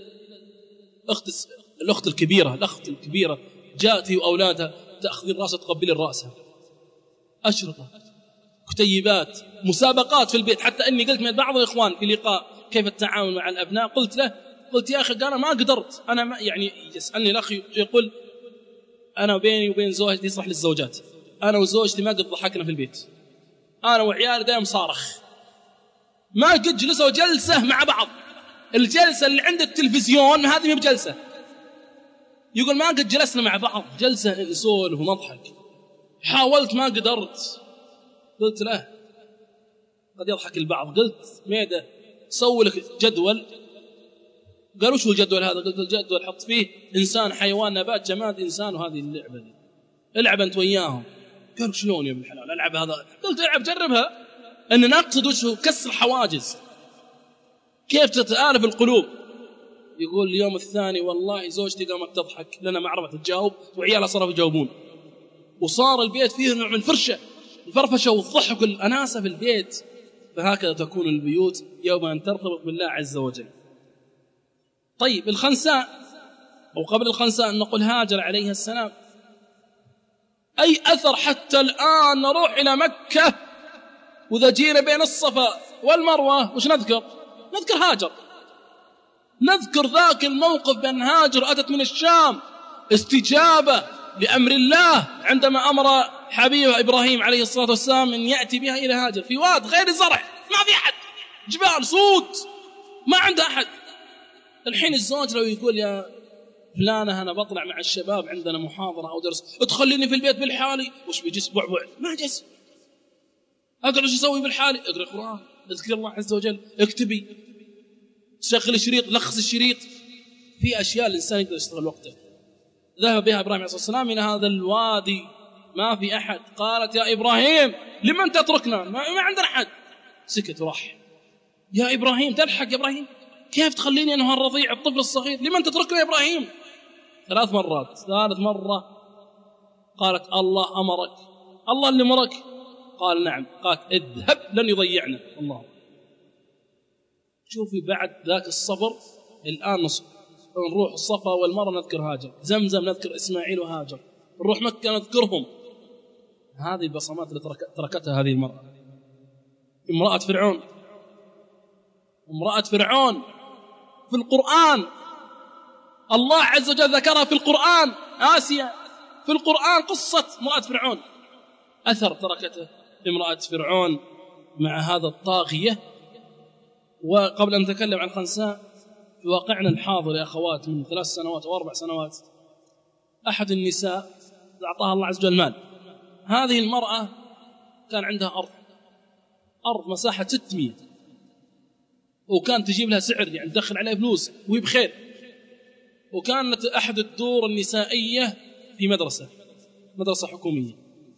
الأخت الكبيرة جاءت وأولادها تأخذ رأسها تقبل رأسها، أشرطة كتيبات مسابقات في البيت. حتى أني قلت من بعض الإخوان في لقاء كيف التعامل مع الأبناء، قلت يا أخي أنا ما قدرت، أنا ما يعني يسألني الأخ يقول أنا بيني وبين زوجتي صح للزوجات، أنا وزوجتي ما قد ضحكنا في البيت، أنا وعيالي دائما صارخ، ما قد جلسوا جلسة مع بعض، الجلسة اللي عند التلفزيون هذه مو بجلسة. يقول ما قد جلسنا مع بعض جلسة نسولف ونضحك، حاولت ما قدرت. قلت له قد يضحك البعض، قلت ميدة سوي لك جدول. قالوا شو الجدول هذا؟ قلت الجدول حط فيه إنسان حيوان نبات جماد إنسان، وهذه اللعبة دي العب أنت وياهم. قالوا شلون يا ابن الحلال ألعب هذا؟ قلت العب جربها، أن نقصد وشه كسر حواجز، كيف تتآلف القلوب. يقول اليوم الثاني والله زوجتي قامت تضحك لأنها ما عرفت تجاوب وعيالها صاروا يجاوبون، وصار البيت فيه نوع من الفرفشة والضحك والأناسة في البيت. فهكذا تكون البيوت يوم أن ترتبط بالله عز وجل. طيب الخنساء أو قبل الخنساء نقول هاجر عليها السلام، أي أثر حتى الآن نروح إلى مكة وإذا جينا بين الصفا والمروة وش نذكر؟ نذكر هاجر، نذكر ذاك الموقف بأن هاجر أتت من الشام استجابة لأمر الله عندما أمر حبيبه إبراهيم عليه الصلاة والسلام أن يأتي بها إلى هاجر في واد غير زرع، ما في أحد، جبال صوت، ما عنده أحد. الحين الزوج لو يقول يا فلانة أنا بطلع مع الشباب عندنا محاضرة أو درس، ادخليني في البيت بالحالي، وش بيجلس بعبع؟ ما جلس. أقرأ ايش أسوي بالحالي؟ اقرأ القرآن، اذكر الله عز وجل، اكتبي، شغل الشريط، لخص الشريط. في أشياء الإنسان يقدر يشتغل وقته. ذهب بها إبراهيم عليه الصلاة والسلام إلى هذا الوادي ما في أحد. قالت يا إبراهيم لمن تتركنا؟ ما عندنا أحد. سكت وراح. يا إبراهيم تلحق يا إبراهيم، كيف تخليني أنا الرضيع الطفل الصغير؟ لمن تتركنا يا إبراهيم؟ 3 مرات. ثالث مرة قالت الله أمرك، الله اللي أمرك؟ قال نعم. قالت اذهب لن يضيعنا الله. شوفي بعد ذاك الصبر الآن نروح الصفا والمروة نذكر هاجر، زمزم نذكر إسماعيل وهاجر، نروح مكة نذكرهم. هذه البصمات اللي تركتها هذه المرأة. امرأة فرعون، امرأة فرعون في القرآن الله عز وجل ذكرها في القرآن، آسيا في القرآن قصة امرأة فرعون، أثر تركته امرأة فرعون مع هذا الطاغية. وقبل أن نتكلم عن خنساء، في واقعنا الحاضر يا أخوات من 3 سنوات أو 4 سنوات أحد النساء أعطاها الله عز وجل مال. هذه المرأة كان عندها أرض مساحة 600، وكان تجيب لها سعر يعني تدخل عليها فلوس وهي بخير. وكانت أحد الدور النسائية في مدرسة حكومية.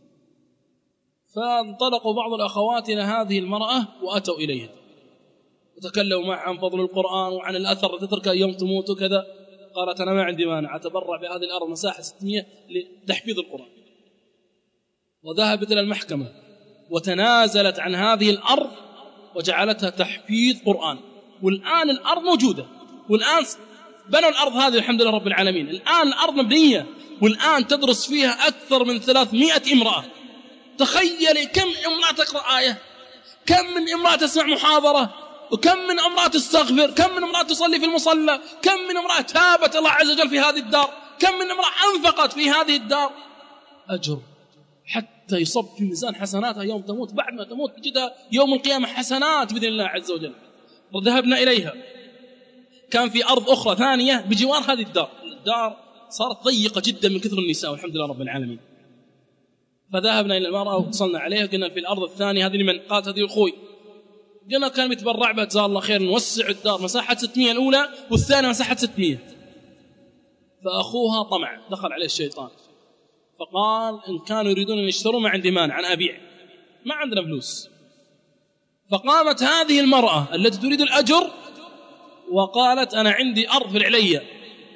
فانطلقوا بعض الأخوات إلى هذه المرأة وأتوا إليها وتكلموا معها عن فضل القرآن وعن الأثر تتركه يوم تموت وكذا. قالت أنا ما عندي مانع أتبرع بهذه الأرض مساحة 600 لتحفيظ القرآن. وذهبت إلى المحكمة وتنازلت عن هذه الأرض وجعلتها تحفيظ قرآن. والآن الأرض موجودة، والآن بنوا الأرض هذه الحمد لله رب العالمين. الآن الأرض مبنية، والآن تدرس فيها أكثر من 300 امرأة. تخيلي كم امرأة تقرأ آية، كم من امرأة تسمع محاضرة، وكم من امرأة تستغفر، كم من امرأة تصلي في المصلى، كم من امرأة تابت الله عز وجل في هذه الدار، كم من امرأة أنفقت في هذه الدار. أجر حتى يصب في ميزان حسناتها يوم تموت، بعد ما تموت تجدها يوم القيامة حسنات بإذن الله عز وجل. وذهبنا إليها، كان في أرض أخرى ثانية بجوار هذه الدار صارت ضيقة جدا من كثر النساء والحمد لله رب العالمين. فذهبنا إلى المرأة واتصلنا عليها وقلنا في الأرض الثانية هذه لمن؟ قالت هذه أخوي. قلنا كان متبرع بها جزاه الله خير نوسع الدار مساحة 600 الأولى والثانية مساحة 600. فأخوها طمع دخل عليه الشيطان فقال إن كانوا يريدون أن يشتروا ما عندي مانع أنا أبيع، ما عندنا فلوس. فقامت هذه المرأة التي تريد الأجر وقالت أنا عندي أرض في العلية،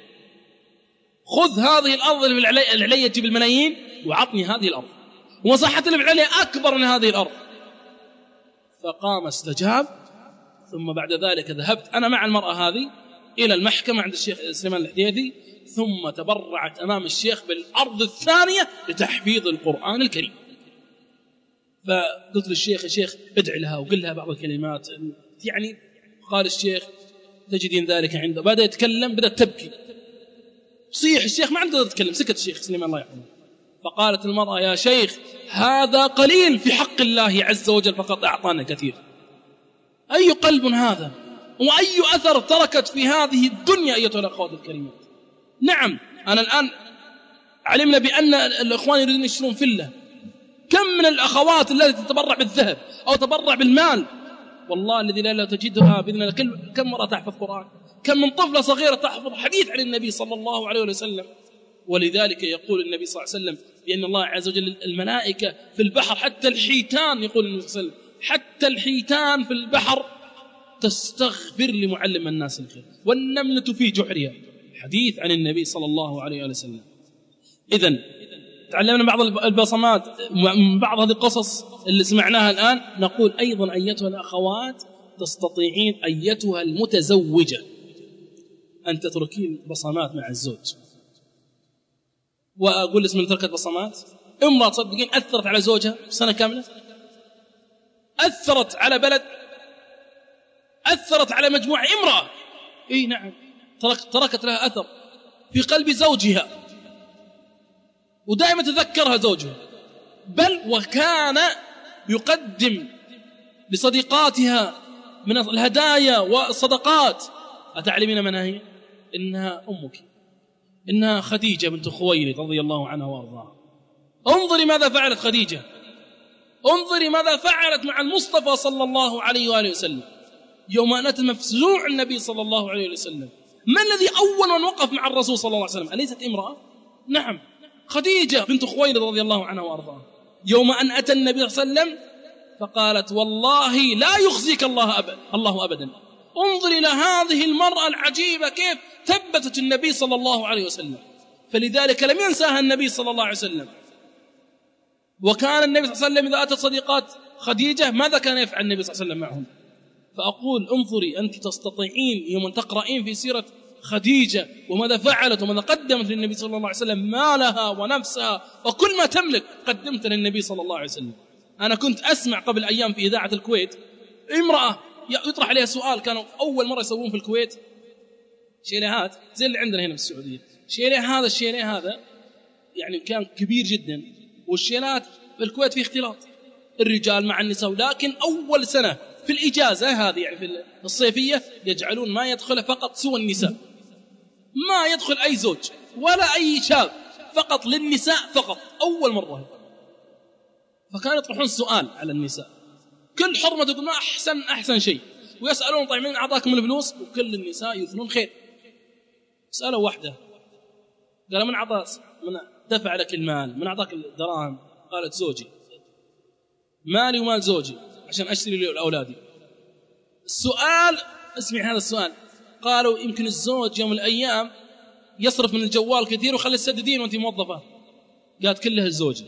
خذ هذه الأرض اللي في العلية تجيب الملايين وعطني هذه الأرض، ومساحة اللي في العلية أكبر من هذه الأرض. فقام استجاب. ثم بعد ذلك ذهبت أنا مع المرأة هذه إلى المحكمة عند الشيخ سليمان الحديدي، ثم تبرعت أمام الشيخ بالأرض الثانية لتحفيظ القرآن الكريم. فقلت للشيخ يا شيخ ادعي لها وقل لها بعض الكلمات يعني. قال الشيخ تجدين ذلك عنده، بدأ يتكلم، بدأت تبكي صيح الشيخ ما عنده يتكلم، سكت الشيخ سليمان الله يرحمه. فقالت المرأة يا شيخ هذا قليل في حق الله عز وجل فقد أعطانا كثير. أي قلب هذا وأي أثر تركت في هذه الدنيا أيتها الأخوات الكريمات. نعم أنا الآن علمنا بأن الأخوان يريدون يشترون فيلا، كم من الأخوات التي تتبرع بالذهب أو تبرع بالمال، والله الذي لا تجدها بإذن الله. كم مرة تحفظ قرآن، كم من طفلة صغيرة تحفظ حديث عن النبي صلى الله عليه وسلم. ولذلك يقول النبي صلى الله عليه وسلم بأن الله عز وجل الملائكة في البحر حتى الحيتان، يقول النبي صلى الله عليه وسلم حتى الحيتان في البحر تستغفر لمعلم الناس الخير، والنملة في جحرها، حديث عن النبي صلى الله عليه وسلم. إذن تعلمنا بعض البصمات من بعض هذه القصص اللي سمعناها الآن. نقول أيضا أيتها الأخوات تستطيعين أيتها المتزوجة أن تتركين بصمات مع الزوج. وأقول اسم تركت بصمات، امرأة تصدقين أثرت على زوجها سنة كاملة، أثرت على بلد، أثرت على مجموعة امرأة، إيه نعم، تركت لها أثر في قلب زوجها، ودائما تذكرها زوجها، بل وكان يقدم لصديقاتها من الهدايا والصدقات. أتعلمين من هي؟ إنها أمك، إنها خديجة بنت خويلد رضي الله عنها وارضاها. انظري ماذا فعلت خديجة، انظري ماذا فعلت مع المصطفى صلى الله عليه وآله وسلم يوم أن أتى مفزوع النبي صلى الله عليه وسلم. ما الذي أول من وقف مع الرسول صلى الله عليه وسلم؟ أليست امرأة؟ نعم، خديجة بنت خويلد رضي الله عنها وارضاها. يوم أن أتى النبي صلى الله عليه وسلم فقالت والله لا يخزيك الله أبدا. انظر إلى هذه المرأة العجيبة كيف ثبتت النبي صلى الله عليه وسلم، فلذلك لم ينساها النبي صلى الله عليه وسلم. وكان النبي صلى الله عليه وسلم إذا أتت صديقات خديجة ماذا كان يفعل النبي صلى الله عليه وسلم معهم؟ فأقول انظري أنت تستطيعين يوم تقرأين في سيرة خديجة وماذا فعلت وماذا قدمت للنبي صلى الله عليه وسلم، مالها ونفسها وكل ما تملك قدمت للنبي صلى الله عليه وسلم. أنا كنت أسمع قبل أيام في إذاعة الكويت امرأة يطرح عليها سؤال، كانوا أول مرة يسوون في الكويت شيليهات زي اللي عندنا هنا في السعودية. الشيليه هذا يعني كان كبير جدا، والشيلات في الكويت في اختلاط الرجال مع النساء، لكن أول سنة في الإجازة هذه يعني في الصيفية يجعلون ما يدخل فقط سوى النساء، ما يدخل أي زوج ولا أي شاب، فقط للنساء فقط أول مرة. فكانوا يطرحون سؤال على النساء، كل حرمة تقول ما أحسن شيء، ويسألون طيب من أعطاكم الفلوس؟ وكل النساء يثنون خير. سألوا واحدة قال من دفع لك المال، من أعطاك الدراهم؟ قالت زوجي، مالي ومال زوجي عشان أشتري لأولادي. السؤال، اسمعي هذا السؤال، قالوا يمكن الزوج يوم من الأيام يصرف من الجوال كثير وخلي السددين وانت موظفة. قالت كلها الزوجي.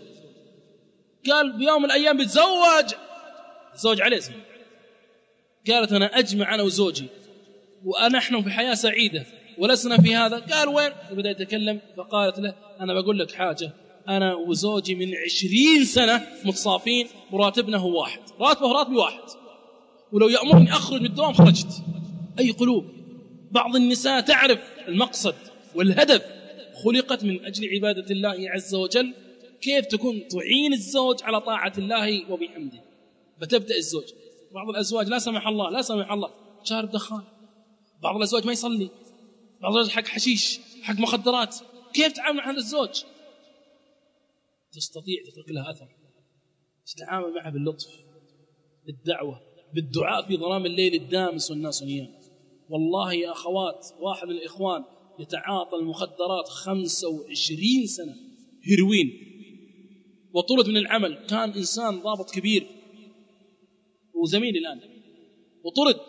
قال بيوم من الأيام بتزوج، الزوج عليه اسمه. قالت أنا أجمع أنا وزوجي ونحن في حياة سعيدة ولسنا في هذا. قال وين؟ بدأ يتكلم، فقالت له أنا بقول لك حاجة، أنا وزوجي من 20 سنة متصافين، وراتبنا هو واحد، راتبي واحد، ولو يأمرني أخرج من الدوام خرجت. أي قلوب! بعض النساء تعرف المقصد والهدف، خلقت من أجل عبادة الله عز وجل. كيف تكون تعين الزوج على طاعة الله وبحمده؟ فتبدأ الزوج، بعض الأزواج لا سمح الله شارب دخان، بعض الأزواج ما يصلي، بعض الأزواج حق حشيش، حق مخدرات. كيف تعامل مع هذا الزوج؟ تستطيع تترك لها أثر، تتعامل معها باللطف، بالدعوة، بالدعاء في ظلام الليل الدامس والناس نيام. والله يا أخوات، واحد من الإخوان يتعاطى المخدرات 25 سنة، هيروين، وطرد من العمل. كان إنسان ضابط كبير وزميلي الآن، وطرد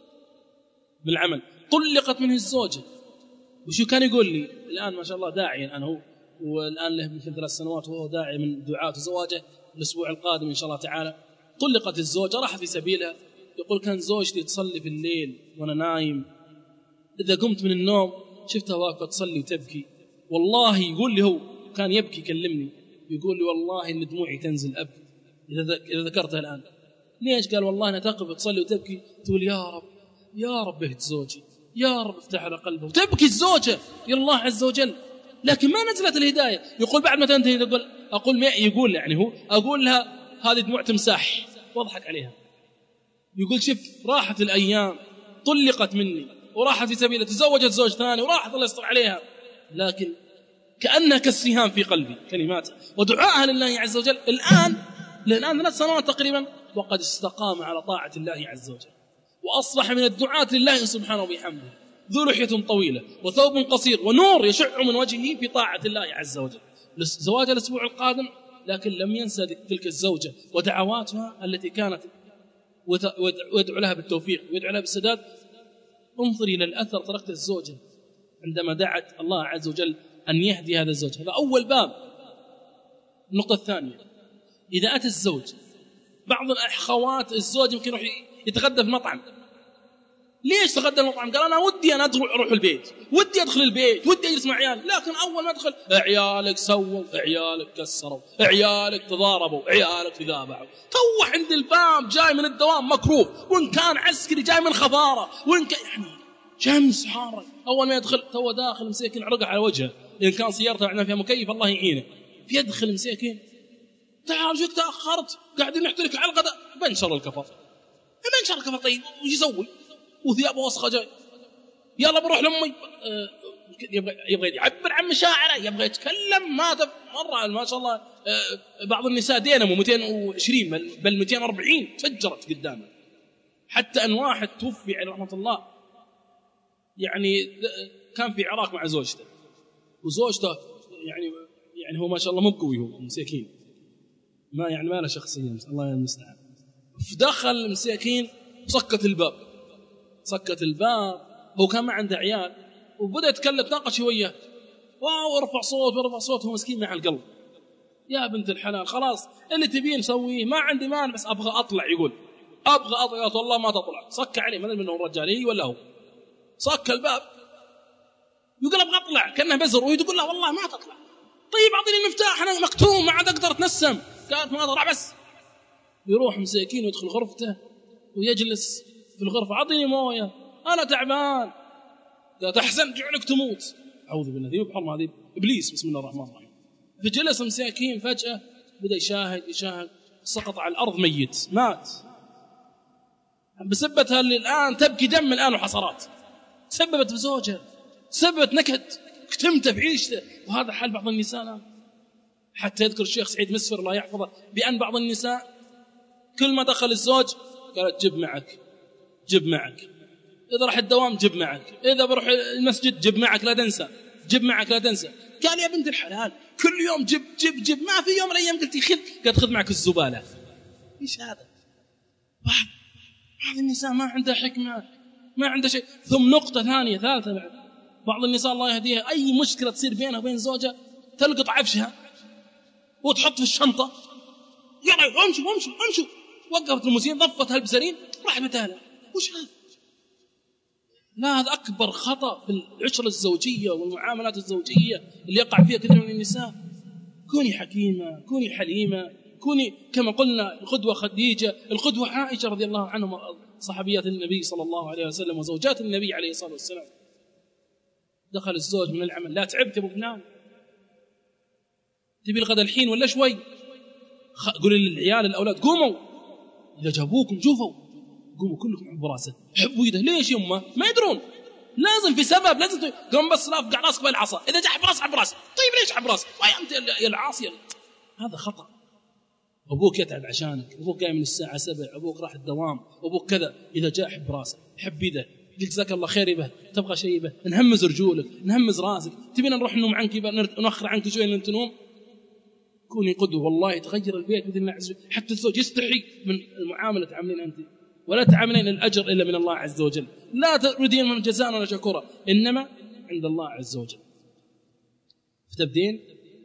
من العمل، طلقت منه الزوجة. وشو كان يقول لي؟ الآن ما شاء الله داعي الآن هو، والآن له مثل 3 سنوات وهو داعي من دعاة زواجه. الأسبوع القادم إن شاء الله تعالى طلقت الزوجة، راحت في سبيلها. يقول كان زوجتي تصلي في الليل وأنا نايم، إذا قمت من النوم شفتها واقفة تصلي وتبكي. والله يقول لي هو كان يبكي، يكلمني يقول لي والله إن دموعي تنزل أبكي إذا ذكرتها الآن. ليش؟ قال والله أنا تقف تصلي وتبكي تقول يا رب اهد زوجي، يا رب افتح على قلبه، وتبكي الزوجة إلى الله عز وجل، لكن ما نزلت الهداية. يقول بعد ما تنتهي يقول يعني هو أقول لها هذه دموع تمساح واضحك عليها. يقول شوف راحت الأيام، طلقت مني وراحت في سبيله، تزوجت زوج ثاني وراحت الله يستر عليها، لكن كأنها كالسهام في قلبي كلماتها ودعائها لله عز وجل. الآن 3 سنوات تقريبا وقد استقام على طاعة الله عز وجل، وأصبح من الدعاة لله سبحانه وبحمده، ذو لحية طويلة وثوب قصير ونور يشع من وجهه في طاعة الله عز وجل. زواج الأسبوع القادم، لكن لم ينسى تلك الزوجة ودعواتها التي كانت ويدعو لها بالتوفيق ويدعو لها بالسداد. انظري إلى الأثر تركت الزوجة عندما دعت الله عز وجل أن يهدي هذا الزوج. هذا أول باب. النقطة الثانية، إذا أتى الزوج، بعض الأخوات الزوج يمكن يروح يتغدى في مطعم ليش تغدى المطعم؟ قال أنا ودي أنا أروح البيت، ودي أدخل البيت، ودي أجلس مع عيال، لكن أول ما أدخل عيالك سووا، عيالك كسروا، عيالك تضاربوا، عيالك تذابحوا، تو عند الباب جاي من الدوام مكروه، وإن كان عسكري جاي من خفارة، وإن كان يعني شمس حارة، أول ما يدخل تو داخل مسيكين عرقه على وجهه، إن كان سيارته عندنا فيها مكيف الله يعينه، يدخل مسيكين تعال شو تأخرت قاعدين نحترك على الغداء، بنشر الكفر بنشر الكفر. طيب وش يسوي؟ وثيابه وسخة جاي، يلا بروح لأمي، يبغى يعبر عن مشاعره، يبغى يتكلم، مرة ما شاء الله بعض النساء دينامو 220 بل 240 تفجرت قدامه، حتى أن واحد توفي عليه رحمة الله، يعني كان في عراق مع زوجته، وزوجته يعني هو ما شاء الله مو قوي، هو مساكين ما له شخصية، الله المستعان. فدخل مساكين سكت الباب، هو كان ما عنده عيال، وبدأ يتكلم تناقش شوية، ورفع صوت، هو مسكين مع القلب، يا بنت الحلال خلاص اللي تبين سويه، ما عندي مانع بس أبغى أطلع، يقول أبغى أطلع، والله ما تطلع، صك عليه ما ادري منه الرجال هي ولا هو، صك الباب يقول أبغى أطلع كأنه بزر، ويقول له والله ما تطلع. طيب أعطيني المفتاح أنا مكتوم ما عاد أقدر أتنسم، قالت ما أطلع بس. يروح مساكين ويدخل غرفته ويجلس في الغرفة، أعطيني موية أنا تعبان، قالت أحسن جعلك تموت، أعوذ بالله ذي بحرم هذه إبليس، بسم الله الرحمن الرحيم. فجلس مساكين فجأة بدأ يشاهد سقط على الأرض ميت، مات بسبتها اللي الآن تبكي دم الآن وحصرات، سببت بزوجها، سببت نكد، كتمته في عيشته. وهذا حال بعض النساء، حتى يذكر الشيخ سعيد مسفر الله يحفظه بأن بعض النساء كل ما دخل الزوج قالت جب معك، إذا راح الدوام جب معك، إذا بروح المسجد جب معك لا تنسى. قال يا بنت الحلال كل يوم جب، ما في يوم من الأيام قلتي خذ معك الزبالة؟ إيش هذا؟ بعض النساء ما عندها حكمة، ما عندها شيء. ثم نقطة ثالثة بعض النساء الله يهديها أي مشكلة تصير بينها وبين زوجها تلقط عفشها وتحط في الشنطة، يلا امشوا، وقفت الموسيقى ضفتها البسرين راح بتاله. وش هذا؟ لا، هذا أكبر خطأ في العشرة الزوجية والمعاملات الزوجية اللي يقع فيها كثير من النساء. كوني حكيمة، كوني حليمة، كوني كما قلنا القدوة خديجة، القدوة عائشة رضي الله عنهم، صحابيات النبي صلى الله عليه وسلم وزوجات النبي عليه الصلاة والسلام. دخل الزوج من العمل، لا تعبت أبو فلان، تبي الغدا الحين ولا شوي؟ قولي للعيال الأولاد قوموا، إذا جابوكم شوفوا قوموا كلكم عن براسه، حبوا يده. ليش يمه؟ ما يدرون، لازم في سبب، لازم قوم بس رافق راسك بالعصا، إذا جاء حب راسك. طيب ليش حب راسك؟ أنت يا العاصي، هذا خطأ. أبوك يتعب عشانك، أبوك جاي من الساعة 7، أبوك راح الدوام، أبوك كذا، إذا جاء حب راسك، حب يده، قلت جزاك الله خير به، تبغى شيء به، نهمز رجولك، نهمز راسك، تبينا نروح ننوم عنك، نؤخر عنك شوي لين تنوم. كوني قدوة، والله تغير البيت بإذن الله عز وجل. حتى الزوج يستحي من المعاملة تعاملين أنت، ولا تعاملين الأجر إلا من الله عز وجل، لا تريدين من جزاء ولا شكورا، إنما عند الله عز وجل. فتبدين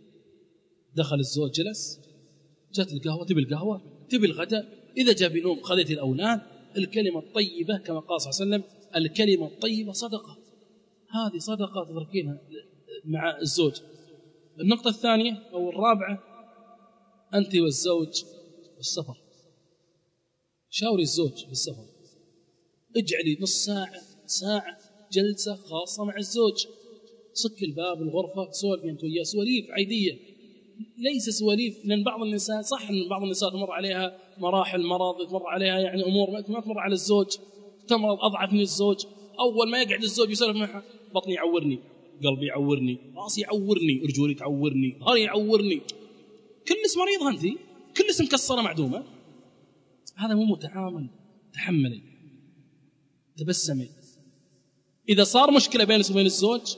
دخل الزوج جلس، جات القهوة، تبي الغداء، إذا جاء بنوم خذيت الأولاد. الكلمة الطيبة كما قال صلى الله عليه وسلم، الكلمة الطيبة صدقة، هذه صدقة تتركينها مع الزوج. النقطة الثانية أو الرابعة، أنت والزوج بالسفر، شاوري الزوج بالسفر، اجعلي نص ساعة جلسة خاصة مع الزوج، صك الباب الغرفة، سولفي أنت وياه سواليف عادية، ليس سواليف. لأن بعض النساء، صح أن بعض النساء تمر عليها مراحل مرض، تمر عليها يعني أمور ما تمر على الزوج، تمرض أضعف من الزوج. أول ما يقعد الزوج يسولف معها، بطني يعورني، قلبي يعورني، راسي يعورني، رجولي تعورني، ظهري يعورني، كلس مريضة أنت، كلس مكسرة معدومة. هذا مو متعامل. تحملي، تبسمي. إذا صار مشكلة بينك وبين الزوج،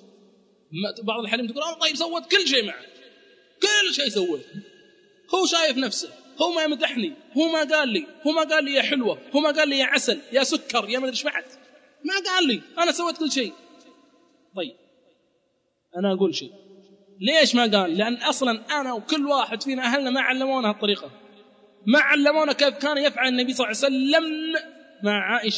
بعض الحريم تقول طيب سويت كل شيء معه، كل شيء سويت، هو شايف نفسه، هو ما يمدحني، هو ما قال لي يا حلوة، هو ما قال لي يا عسل، يا سكر، يا ما ادري ايش بعد، ما قال لي، أنا سويت كل شيء. طيب أنا أقول شيء، ليش ما قال؟ لأن أصلا أنا وكل واحد فينا أهلنا ما علمونا هالطريقة، ما علمونا كيف كان يفعل النبي صلى الله عليه وسلم مع عائشة،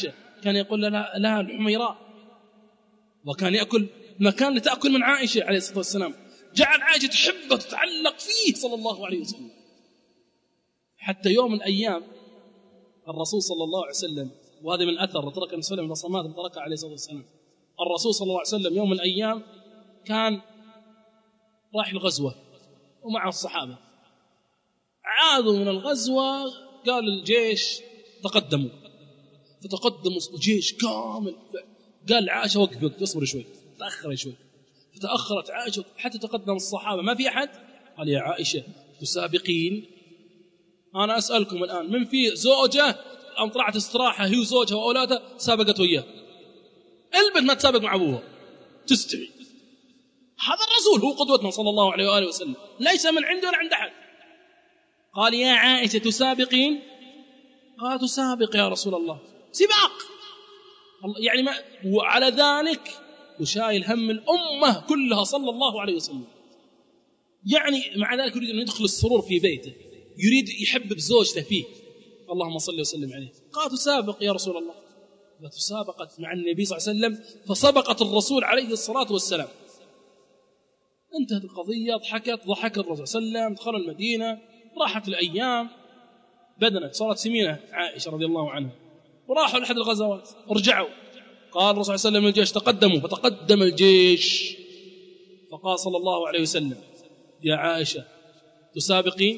كان يقول لها الحميراء، وكان يأكل ما كان لتأكل من عائشة عليه الصلاة والسلام. جعل عائشة تحبه تتعلق فيه صلى الله عليه وسلم، حتى يوم من الأيام الرسول صلى الله عليه وسلم، وهذا من أثر ترك النبي من الصمات تركها عليه الصلاة والسلام. الرسول صلى الله عليه وسلم يوم من الأيام كان راح الغزوة ومع الصحابة، عادوا من الغزوة، قال الجيش تقدموا، فتقدموا الجيش كامل. قال عائشة وقف اصبر شوي، تأخر شوي، فتأخرت عائشة حتى تقدم الصحابة ما في أحد. قال يا عائشة تسابقين؟ أنا أسألكم الآن، من في زوجة أم طلعت استراحة هي وزوجها وأولادها سابقت وياه؟ البنت ما تسابق مع أبوها، تستحي. هذا الرسول هو قدوتنا صلى الله عليه وآله وسلم، ليس من عنده ولا عند أحد. قال يا عائشة تسابقين؟ قال تسابق يا رسول الله، سباق يعني ما. وعلى ذلك وشايل هم الأمة كلها صلى الله عليه وسلم، يعني مع ذلك يريد أن يدخل السرور في بيته، يريد يحبب زوجته فيه، اللهم صل وسلم عليه. قال تسابق يا رسول الله، وتسابقت مع النبي صلى الله عليه وسلم، فسبقت الرسول عليه الصلاة والسلام. انتهت القضية، ضحك الرسول صلى الله عليه وسلم، دخل المدينة، راحت الأيام، بدنت صارت سمينة عائشة رضي الله عنها، وراحوا لأحد الغزوات، ورجعوا. قال الرسول صلى الله عليه وسلم الجيش تقدموا، فتقدم الجيش، فقال صلى الله عليه وسلم يا عائشة تسابقين؟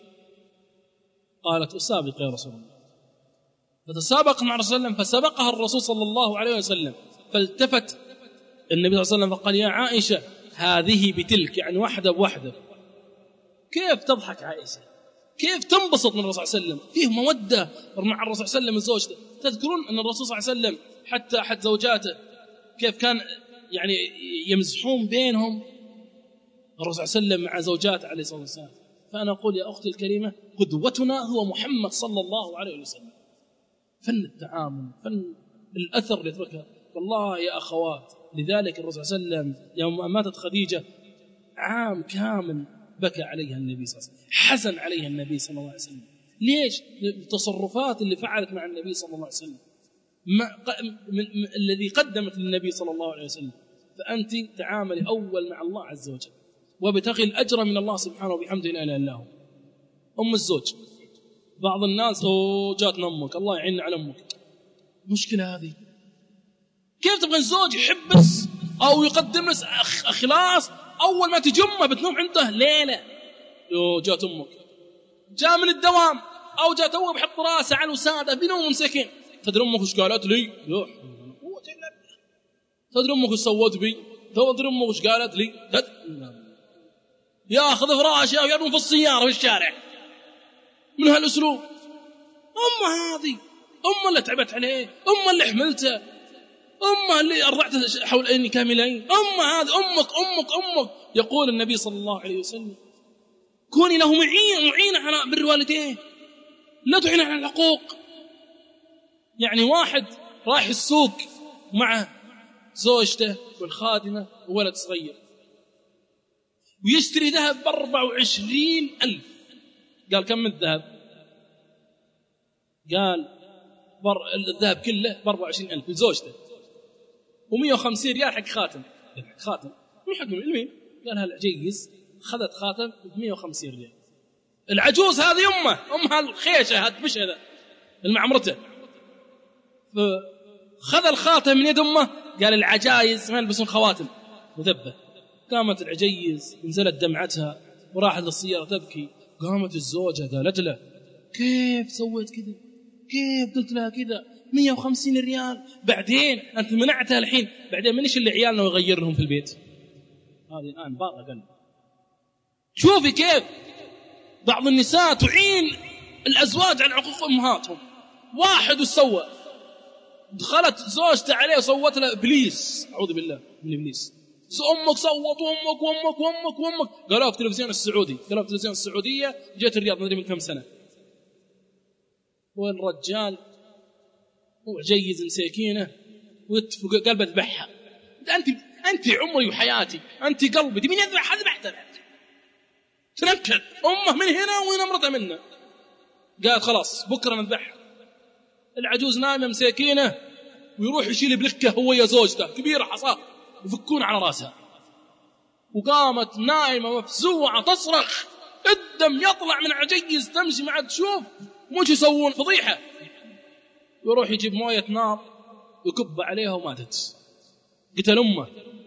قالت أسابق يا رسول الله. فتسابق مع الرسول صلى الله عليه وسلم، فسبقها الرسول صلى الله عليه وسلم، فالتفت النبي صلى الله عليه وسلم فقال يا عائشة هذه بتلك، يعني واحدة بواحدة. كيف تضحك عائشة، كيف تنبسط من الرسول صلى الله عليه وسلم، فيه مودة مع الرسول صلى الله عليه وسلم من زوجته. تذكرون أن الرسول صلى الله عليه وسلم حتى أحد زوجاته كيف كان يعني يمزحون بينهم الرسول صلى الله عليه وسلم مع زوجاته عليه الصلاة والسلام. فأنا أقول يا أختي الكريمة قدوتنا هو محمد صلى الله عليه وسلم، فن التعامل، فن الأثر اللي تركها. والله يا أخوات، لذلك الرسول صلى الله عليه وسلم يوم ماتت خديجة عام كامل بكى عليها النبي صلى الله عليه وسلم، حزن عليها النبي صلى الله عليه وسلم. ليش؟ التصرفات اللي فعلت مع النبي صلى الله عليه وسلم، الذي قدمت للنبي صلى الله عليه وسلم. فأنت تعاملي أول مع الله عز وجل، وبتغي الأجر من الله سبحانه وبحمده لا إله إلا هو. أم الزوج، بعض الناس جاتنا أمك، الله يعين على أمك، مشكلة هذه. كيف تبغى الزوج يحب بس أو يقدم لك إخلاص؟ أول ما تجمع بتنوم عنده ليلة جات أمك، جاء من الدوام أو جاء توه بحط راسه على الوسادة بينهم مسكين. تدري أمك وش قالت لي؟ تدري أمك وش سوت بي؟ تدري أمك وش قالت لي؟ ياخذ فراشه ويرمي في السيارة في الشارع من هالأسلوب. هذه اللي تعبت عليه، اللي حملته، اللي أرضعته حولين كاملين، هذه أمك. يقول النبي صلى الله عليه وسلم كوني له معين على بر الوالدين، لا تعين على الحقوق. يعني واحد رايح السوق مع زوجته والخادمة وولد صغير، ويشتري ذهب ب24,000. قال كم الذهب؟ قال الذهب كله ب24,000 لزوجته، و150 ريال حق خاتم. مو حق مين؟ قال هالعجيز خذت خاتم ب150 ريال. العجوز هذه أمها الخيشة هتبش هذا المعمرته، فخذ الخاتم من يد أمه. قال العجايز ما يلبسون خواتم مذبة. قامت العجيز نزلت دمعتها وراحت للسيارة تبكي. قامت الزوجة قالت له كيف سويت كذا؟ كيف قلت لها كذا؟ 150 ريال بعدين أنت منعتها الحين، بعدين منش اللي عيالنا ويغير لهم في البيت؟ هذه الآن بارة قلب. شوفي كيف بعض النساء تعين الأزواج على عقوق أمهاتهم. واحد وسوى، دخلت زوجته عليه وصوت له إبليس، أعوذ بالله من إبليس. أمك صوت وأمك. قالوا في التلفزيون السعودي، قالوا في التلفزيون السعودية، جيت الرياض ما أدري من كم سنة. والرجال وعجيز مساكينه قال بذبحها. أنت عمري وحياتي، أنت قلبي، تبين يذبح ذبحتها. تنكد أمه من هنا وين أمرتها منه. قالت خلاص بكرة نذبحها. العجوز نايمة مساكينه ويروح يشيل بلكه هو يا زوجته كبيرة حصاه يفكون على راسها، وقامت نايمة مفزوعة تصرخ، الدم يطلع من عجيز، تمشي معه تشوف مش يسوون فضيحة. يروح يجيب موية نار يكب عليها وماتت. قتل أمه،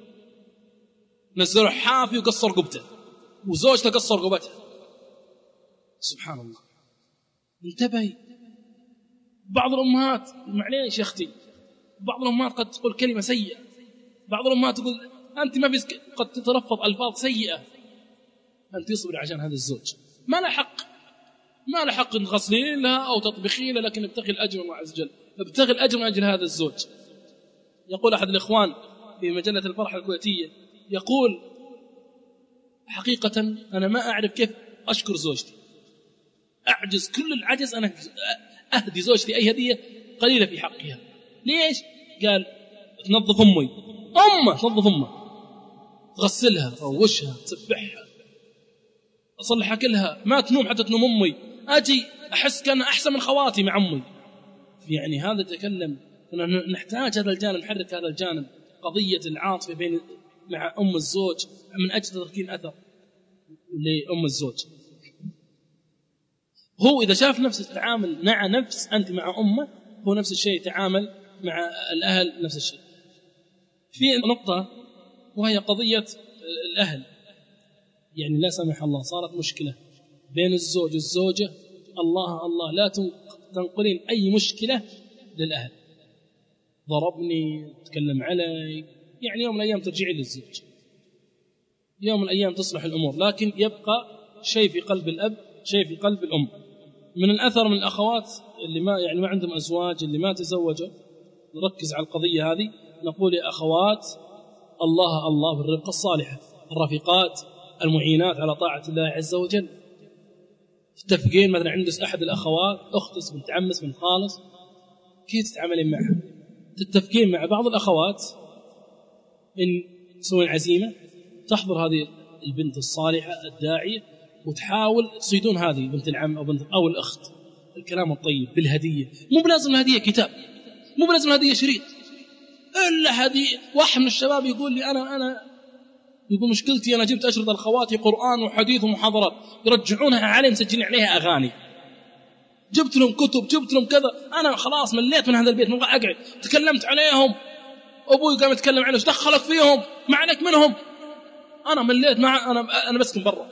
نزلوا حافي وقصر رقبته، وزوجته قصر رقبتها. سبحان الله. انتبهي. بعض الأمهات معليش يا أختي، بعض الأمهات قد تقول كلمة سيئة، بعض الأمهات تقول أنت ما في، قد تتلفظ ألفاظ سيئة، أنت تصبر عشان هذا الزوج، ما له حق تغسلين لها أو تطبخين لها، لكن ابتغي الأجر من الله عز وجل، ابتغي الأجر من أجل هذا الزوج. يقول أحد الإخوان في مجلة الفرحة الكويتية، يقول حقيقة أنا ما أعرف كيف أشكر زوجتي، أعجز كل العجز أنا أهدي زوجتي أي هدية قليلة في حقها. ليش؟ قال تنظف أمي، تنظف أمه، تغسلها، تروشها، تسبحها، أصلح أكلها، ما تنوم حتى تنوم أمي، أجي أحس كأنها أحسن من خواتي مع أمي. يعني هذا تكلم، نحتاج هذا الجانب، نحرك هذا الجانب، قضية العاطفة بين مع أم الزوج من أجل تركين أثر لأم الزوج. هو إذا شاف نفسه تتعامل مع نفس أنت مع أمه، هو نفس الشيء يتعامل مع الأهل نفس الشيء. في نقطة وهي قضية الأهل، يعني لا سمح الله صارت مشكلة بين الزوج والزوجة، الله لا تنقلين أي مشكلة للأهل، ضربني، تكلم علي، يعني يوم من الأيام ترجعي للزوج، يوم من الأيام تصلح الأمور، لكن يبقى شيء في قلب الأب، شيء في قلب الأم. من الأثر من الأخوات اللي ما عندهم أزواج، اللي ما تزوجوا، نركز على القضية هذه، نقول يا أخوات الله بالرفقة الصالحة، الرفيقات المعينات على طاعة الله عز وجل. تتفقين مثلا عند أحد الأخوات، أخت بنت عمس بنت خالص، كيف تتعاملين معها؟ تتفقين مع بعض الأخوات إن تسوين عزيمة تحضر هذه البنت الصالحة الداعية، وتحاول تصيدون هذه بنت العم أو الأخت الكلام الطيب بالهدية. مو بلازم الهدية كتاب، مو بلازم الهدية شريط، إلا هدية. واحد من الشباب يقول لي أنا يقول مشكلتي أنا جبت أشرطة الخواتي قرآن وحديث ومحاضرات يرجعونها علي، مسجلين عليها أغاني، جبت لهم كتب، جبت لهم كذا، أنا خلاص مليت من هذا البيت، ما أبغى أقعد. تكلمت عليهم، أبوي قام يتكلم عنه، ايش دخلك فيهم؟ ما عليك منهم، أنا مليت، أنا بسكن برا،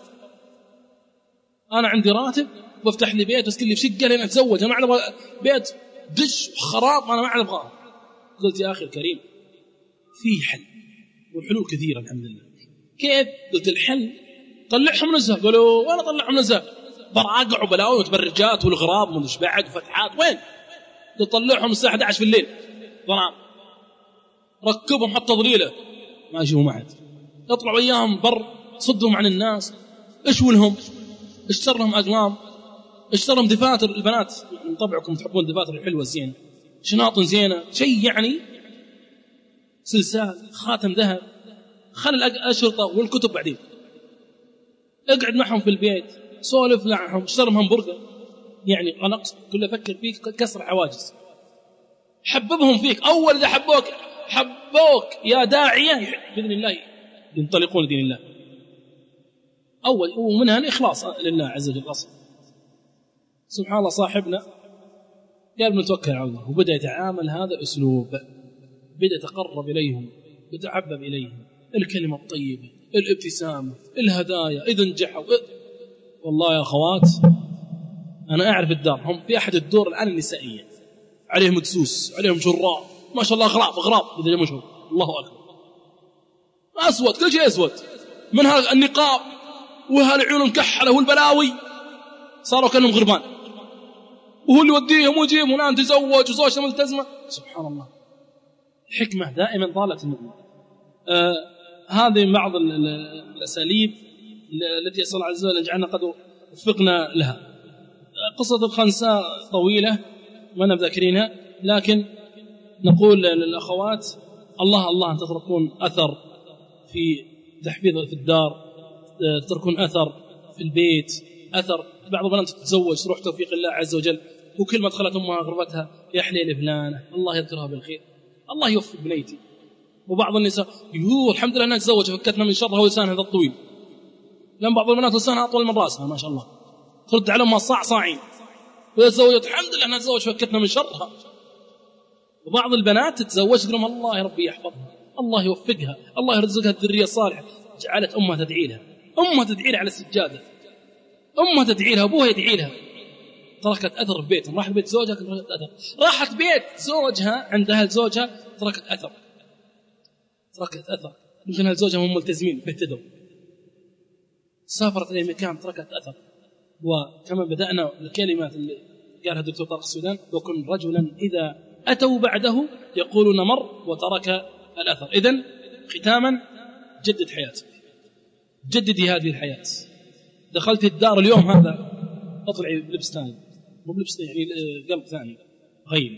أنا عندي راتب وافتح لي بيت واسكن لي في شقة لين أتزوج، أنا ما أبغى بيت دش وخراب، أنا ما أبغاه. قلت يا أخي الكريم في حل، والحلول كثيرة الحمد لله. كيف؟ قلت الحل طلعهم نزهة. قالوا وأنا طلعهم نزهة؟ براقع وبلاوي وتبرجات والغراب ومش بعد وفتحات، وين؟ قلت طلعهم الساعة 11 في الليل ظلام، ركبهم حتى ضليلة ما يجيبوا معد، يطلعوا أيام بر، صدهم عن الناس، اشوا لهم، اشتر لهم أقلام، اشتر لهم دفاتر. البنات من طبعكم تحبون الدفاتر الحلوة الزينة، شناطن زينة، شيء يعني سلسال، خاتم ذهب. خل الأشرطة والكتب بعدين، اقعد معهم في البيت، سولف معهم، اشتر لهم همبرجر. يعني أنا كل أفكر فيك كسر حواجز، حببهم فيك. أول إذا حبوك يا داعية بإذن الله ينطلقون لدين الله. أول ومنها الإخلاص لله عز وجل أصلا. سبحان الله، صاحبنا قال نتوكل على الله، وبدأ يتعامل هذا أسلوب، بدأ يتقرب إليهم، بدأ يحبب إليهم الكلمة الطيبة، الابتسامة، الهدايا إذا نجحوا. والله يا أخوات أنا أعرف الدار، هم في أحد الدور الآن النسائية عليهم مدسوس، عليهم جراء ما شاء الله، أغراب إذا جمشوا، الله أكبر، أسود، كل شيء أسود، من هذا النقاب وهالعيون مكحلة والبلاوي، صاروا كأنهم غربان، وهو اللي يوديهم ويجيبهم، والآن تزوج وزوجته ملتزمة. سبحان الله، حكمة دائما طالت المؤمن. هذه من بعض الأساليب التي أسأل الله عز وجل أن يجعلنا قد وفقنا لها. قصة الخنساء طويلة ما نذكرينها، لكن نقول للأخوات الله أن تتركون أثر في تحفيظ في الدار، تتركون أثر في البيت، أثر. بعض البنات تتزوج تروح توفيق الله عز وجل، وكل ما دخلت أمها غرفتها يا حليل فلانة الله يذكرها بالخير، الله يوفق بنيتي. وبعض النساء يقول الحمد لله أنها تزوج فكتنا من شرها ولسانها هذا الطويل، لأن بعض البنات لسانها أطول من رأسها ما شاء الله، ترد عليهم صاعين، وإذا تزوجت الحمد لله أنها تزوج فكتنا من شرها. وبعض البنات تتزوج تقول الله يا ربي يحفظها، الله يوفقها، الله يرزقها الذرية الصالحة. جعلت أمها تدعي لها، أمها تدعي لها على السجادة، أمها تدعي لها، أبوها يدعي لها. تركت أثر في بيتها، راحت بيت زوجها تركت أثر، راحت بيت زوجها عند أهل زوجها تركت أثر، يمكن أهل زوجها هم ملتزمين بيهتدوا. سافرت إلى مكان تركت أثر. وكما بدأنا الكلمات اللي قالها الدكتور طارق السودان: وكن رجلا إذا أتوا بعده يقولون مر وترك الأثر. إذن ختاما جدد حياتك، جددي هذه الحياة. دخلت الدار اليوم هذا اطلعي بلبس ثاني، مو بلبس يعني قلب ثاني، غيري،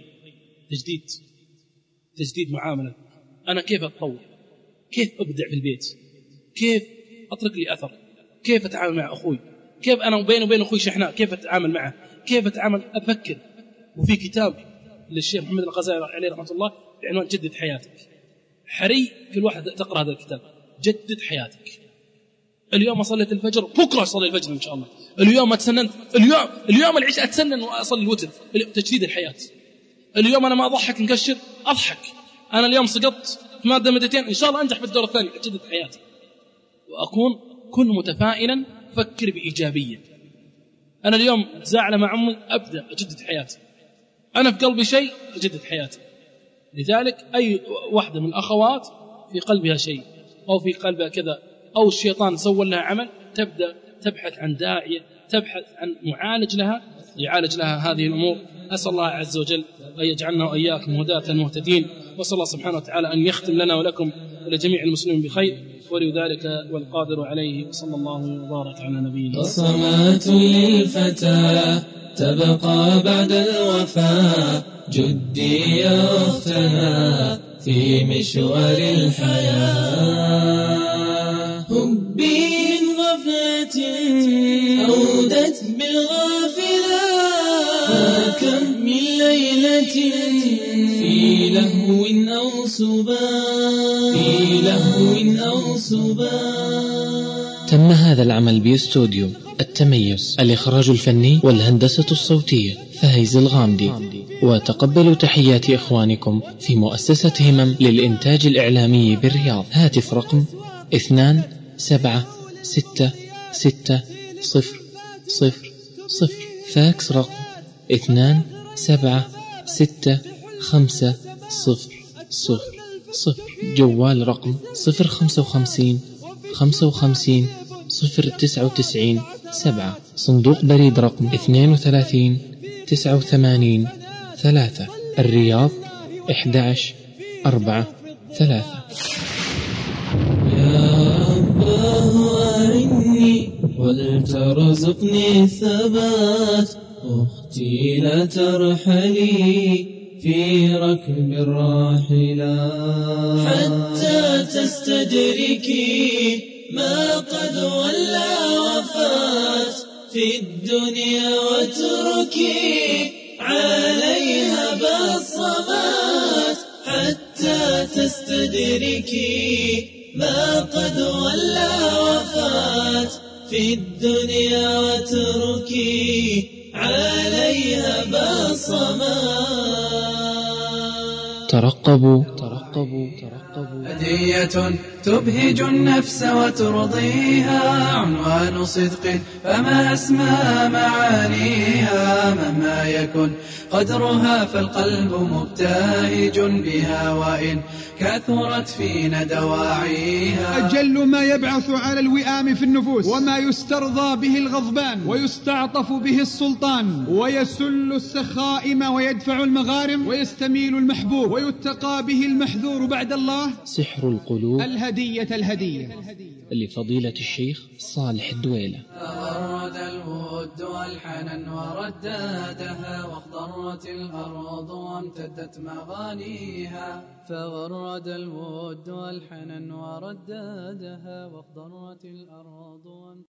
تجديد معاملة. أنا كيف أتطور، كيف أبدع في البيت، كيف أترك لي أثر، كيف أتعامل مع أخوي، كيف أنا وبين أخوي شحناء كيف أتعامل معه، كيف أتعامل أفكر. وفي كتاب للشيخ محمد الغزالي عليه رحمة الله بعنوان جدد حياتك، حري كل واحد تقرأ هذا الكتاب. جدد حياتك. اليوم أصلي الفجر، بكرة أصلي الفجر إن شاء الله. اليوم أتسنن، اليوم العشاء أتسنن وأصلي الوتر. تجديد الحياة. اليوم أنا ما أضحك نكشر، أضحك. أنا اليوم سقطت في مادة مادتين، إن شاء الله أنجح بالدور الثاني. أجدد حياتي وأكون كن متفائلا، فكر بإيجابية. أنا اليوم زعل مع أمي، أبدأ أجدد حياتي. أنا في قلبي شيء، أجدد حياتي. لذلك أي واحدة من الأخوات في قلبها شيء أو في قلبها كذا أو الشيطان سوى لها عمل، تبدأ تبحث عن داعية، تبحث عن معالج لها يعالج لها هذه الأمور. أسأل الله عز وجل أن يجعلنا وإياكم هداة مهتدين، وصلى الله سبحانه وتعالى أن يختم لنا ولكم ولجميع المسلمين بخير، ولي ذلك والقادر عليه. صلى الله وبارك على نبينا. بصمات للفتى تبقى بعد الوفاة، جدي يا أختنا في مشوار الحياة. هبي من غفلة أودت بالغافلات، فكم من ليلة في لهو أو سبات. تم هذا العمل باستوديو التميز، الإخراج الفني والهندسة الصوتية فايز الغامدي. وتقبلوا تحيات إخوانكم في مؤسسة همم للإنتاج الإعلامي بالرياض. هاتف رقم 2766000، فاكس رقم 2765000، جوال رقم 055 صندوق بريد رقم 32 89 3، الرياض 1143. يا الله أعني ولترزقني الثبات، أختي لا ترحلي في ركب الراحلات، حتى تستدركي ما قد ولى وفات في الدنيا، وتركي عليها بصمات، حتى تستدركي ما قد ولى وفات في الدنيا، وتركي عليها بصمات. ترقبوا. هدية تبهج النفس وترضيها، عنوان صدق فما أسمى معانيها، مهما يكن قدرها فالقلب مبتهج بها، وإن كثرت فينا دواعيها. أجل ما يبعث على الوئام في النفوس، وما يسترضى به الغضبان، ويستعطف به السلطان، ويسل السخائم ويدفع المغارم، ويستميل المحبوب ويتقى به المحذور بعد الله. سحر القلوب، الهدية لفضيلة الشيخ صالح الدويلة. تغرد الود والحنن وردادها، واخضرت الأرض وامتدت مغانيها. فغرد الود والحنن وردادها، واخضرت الأرض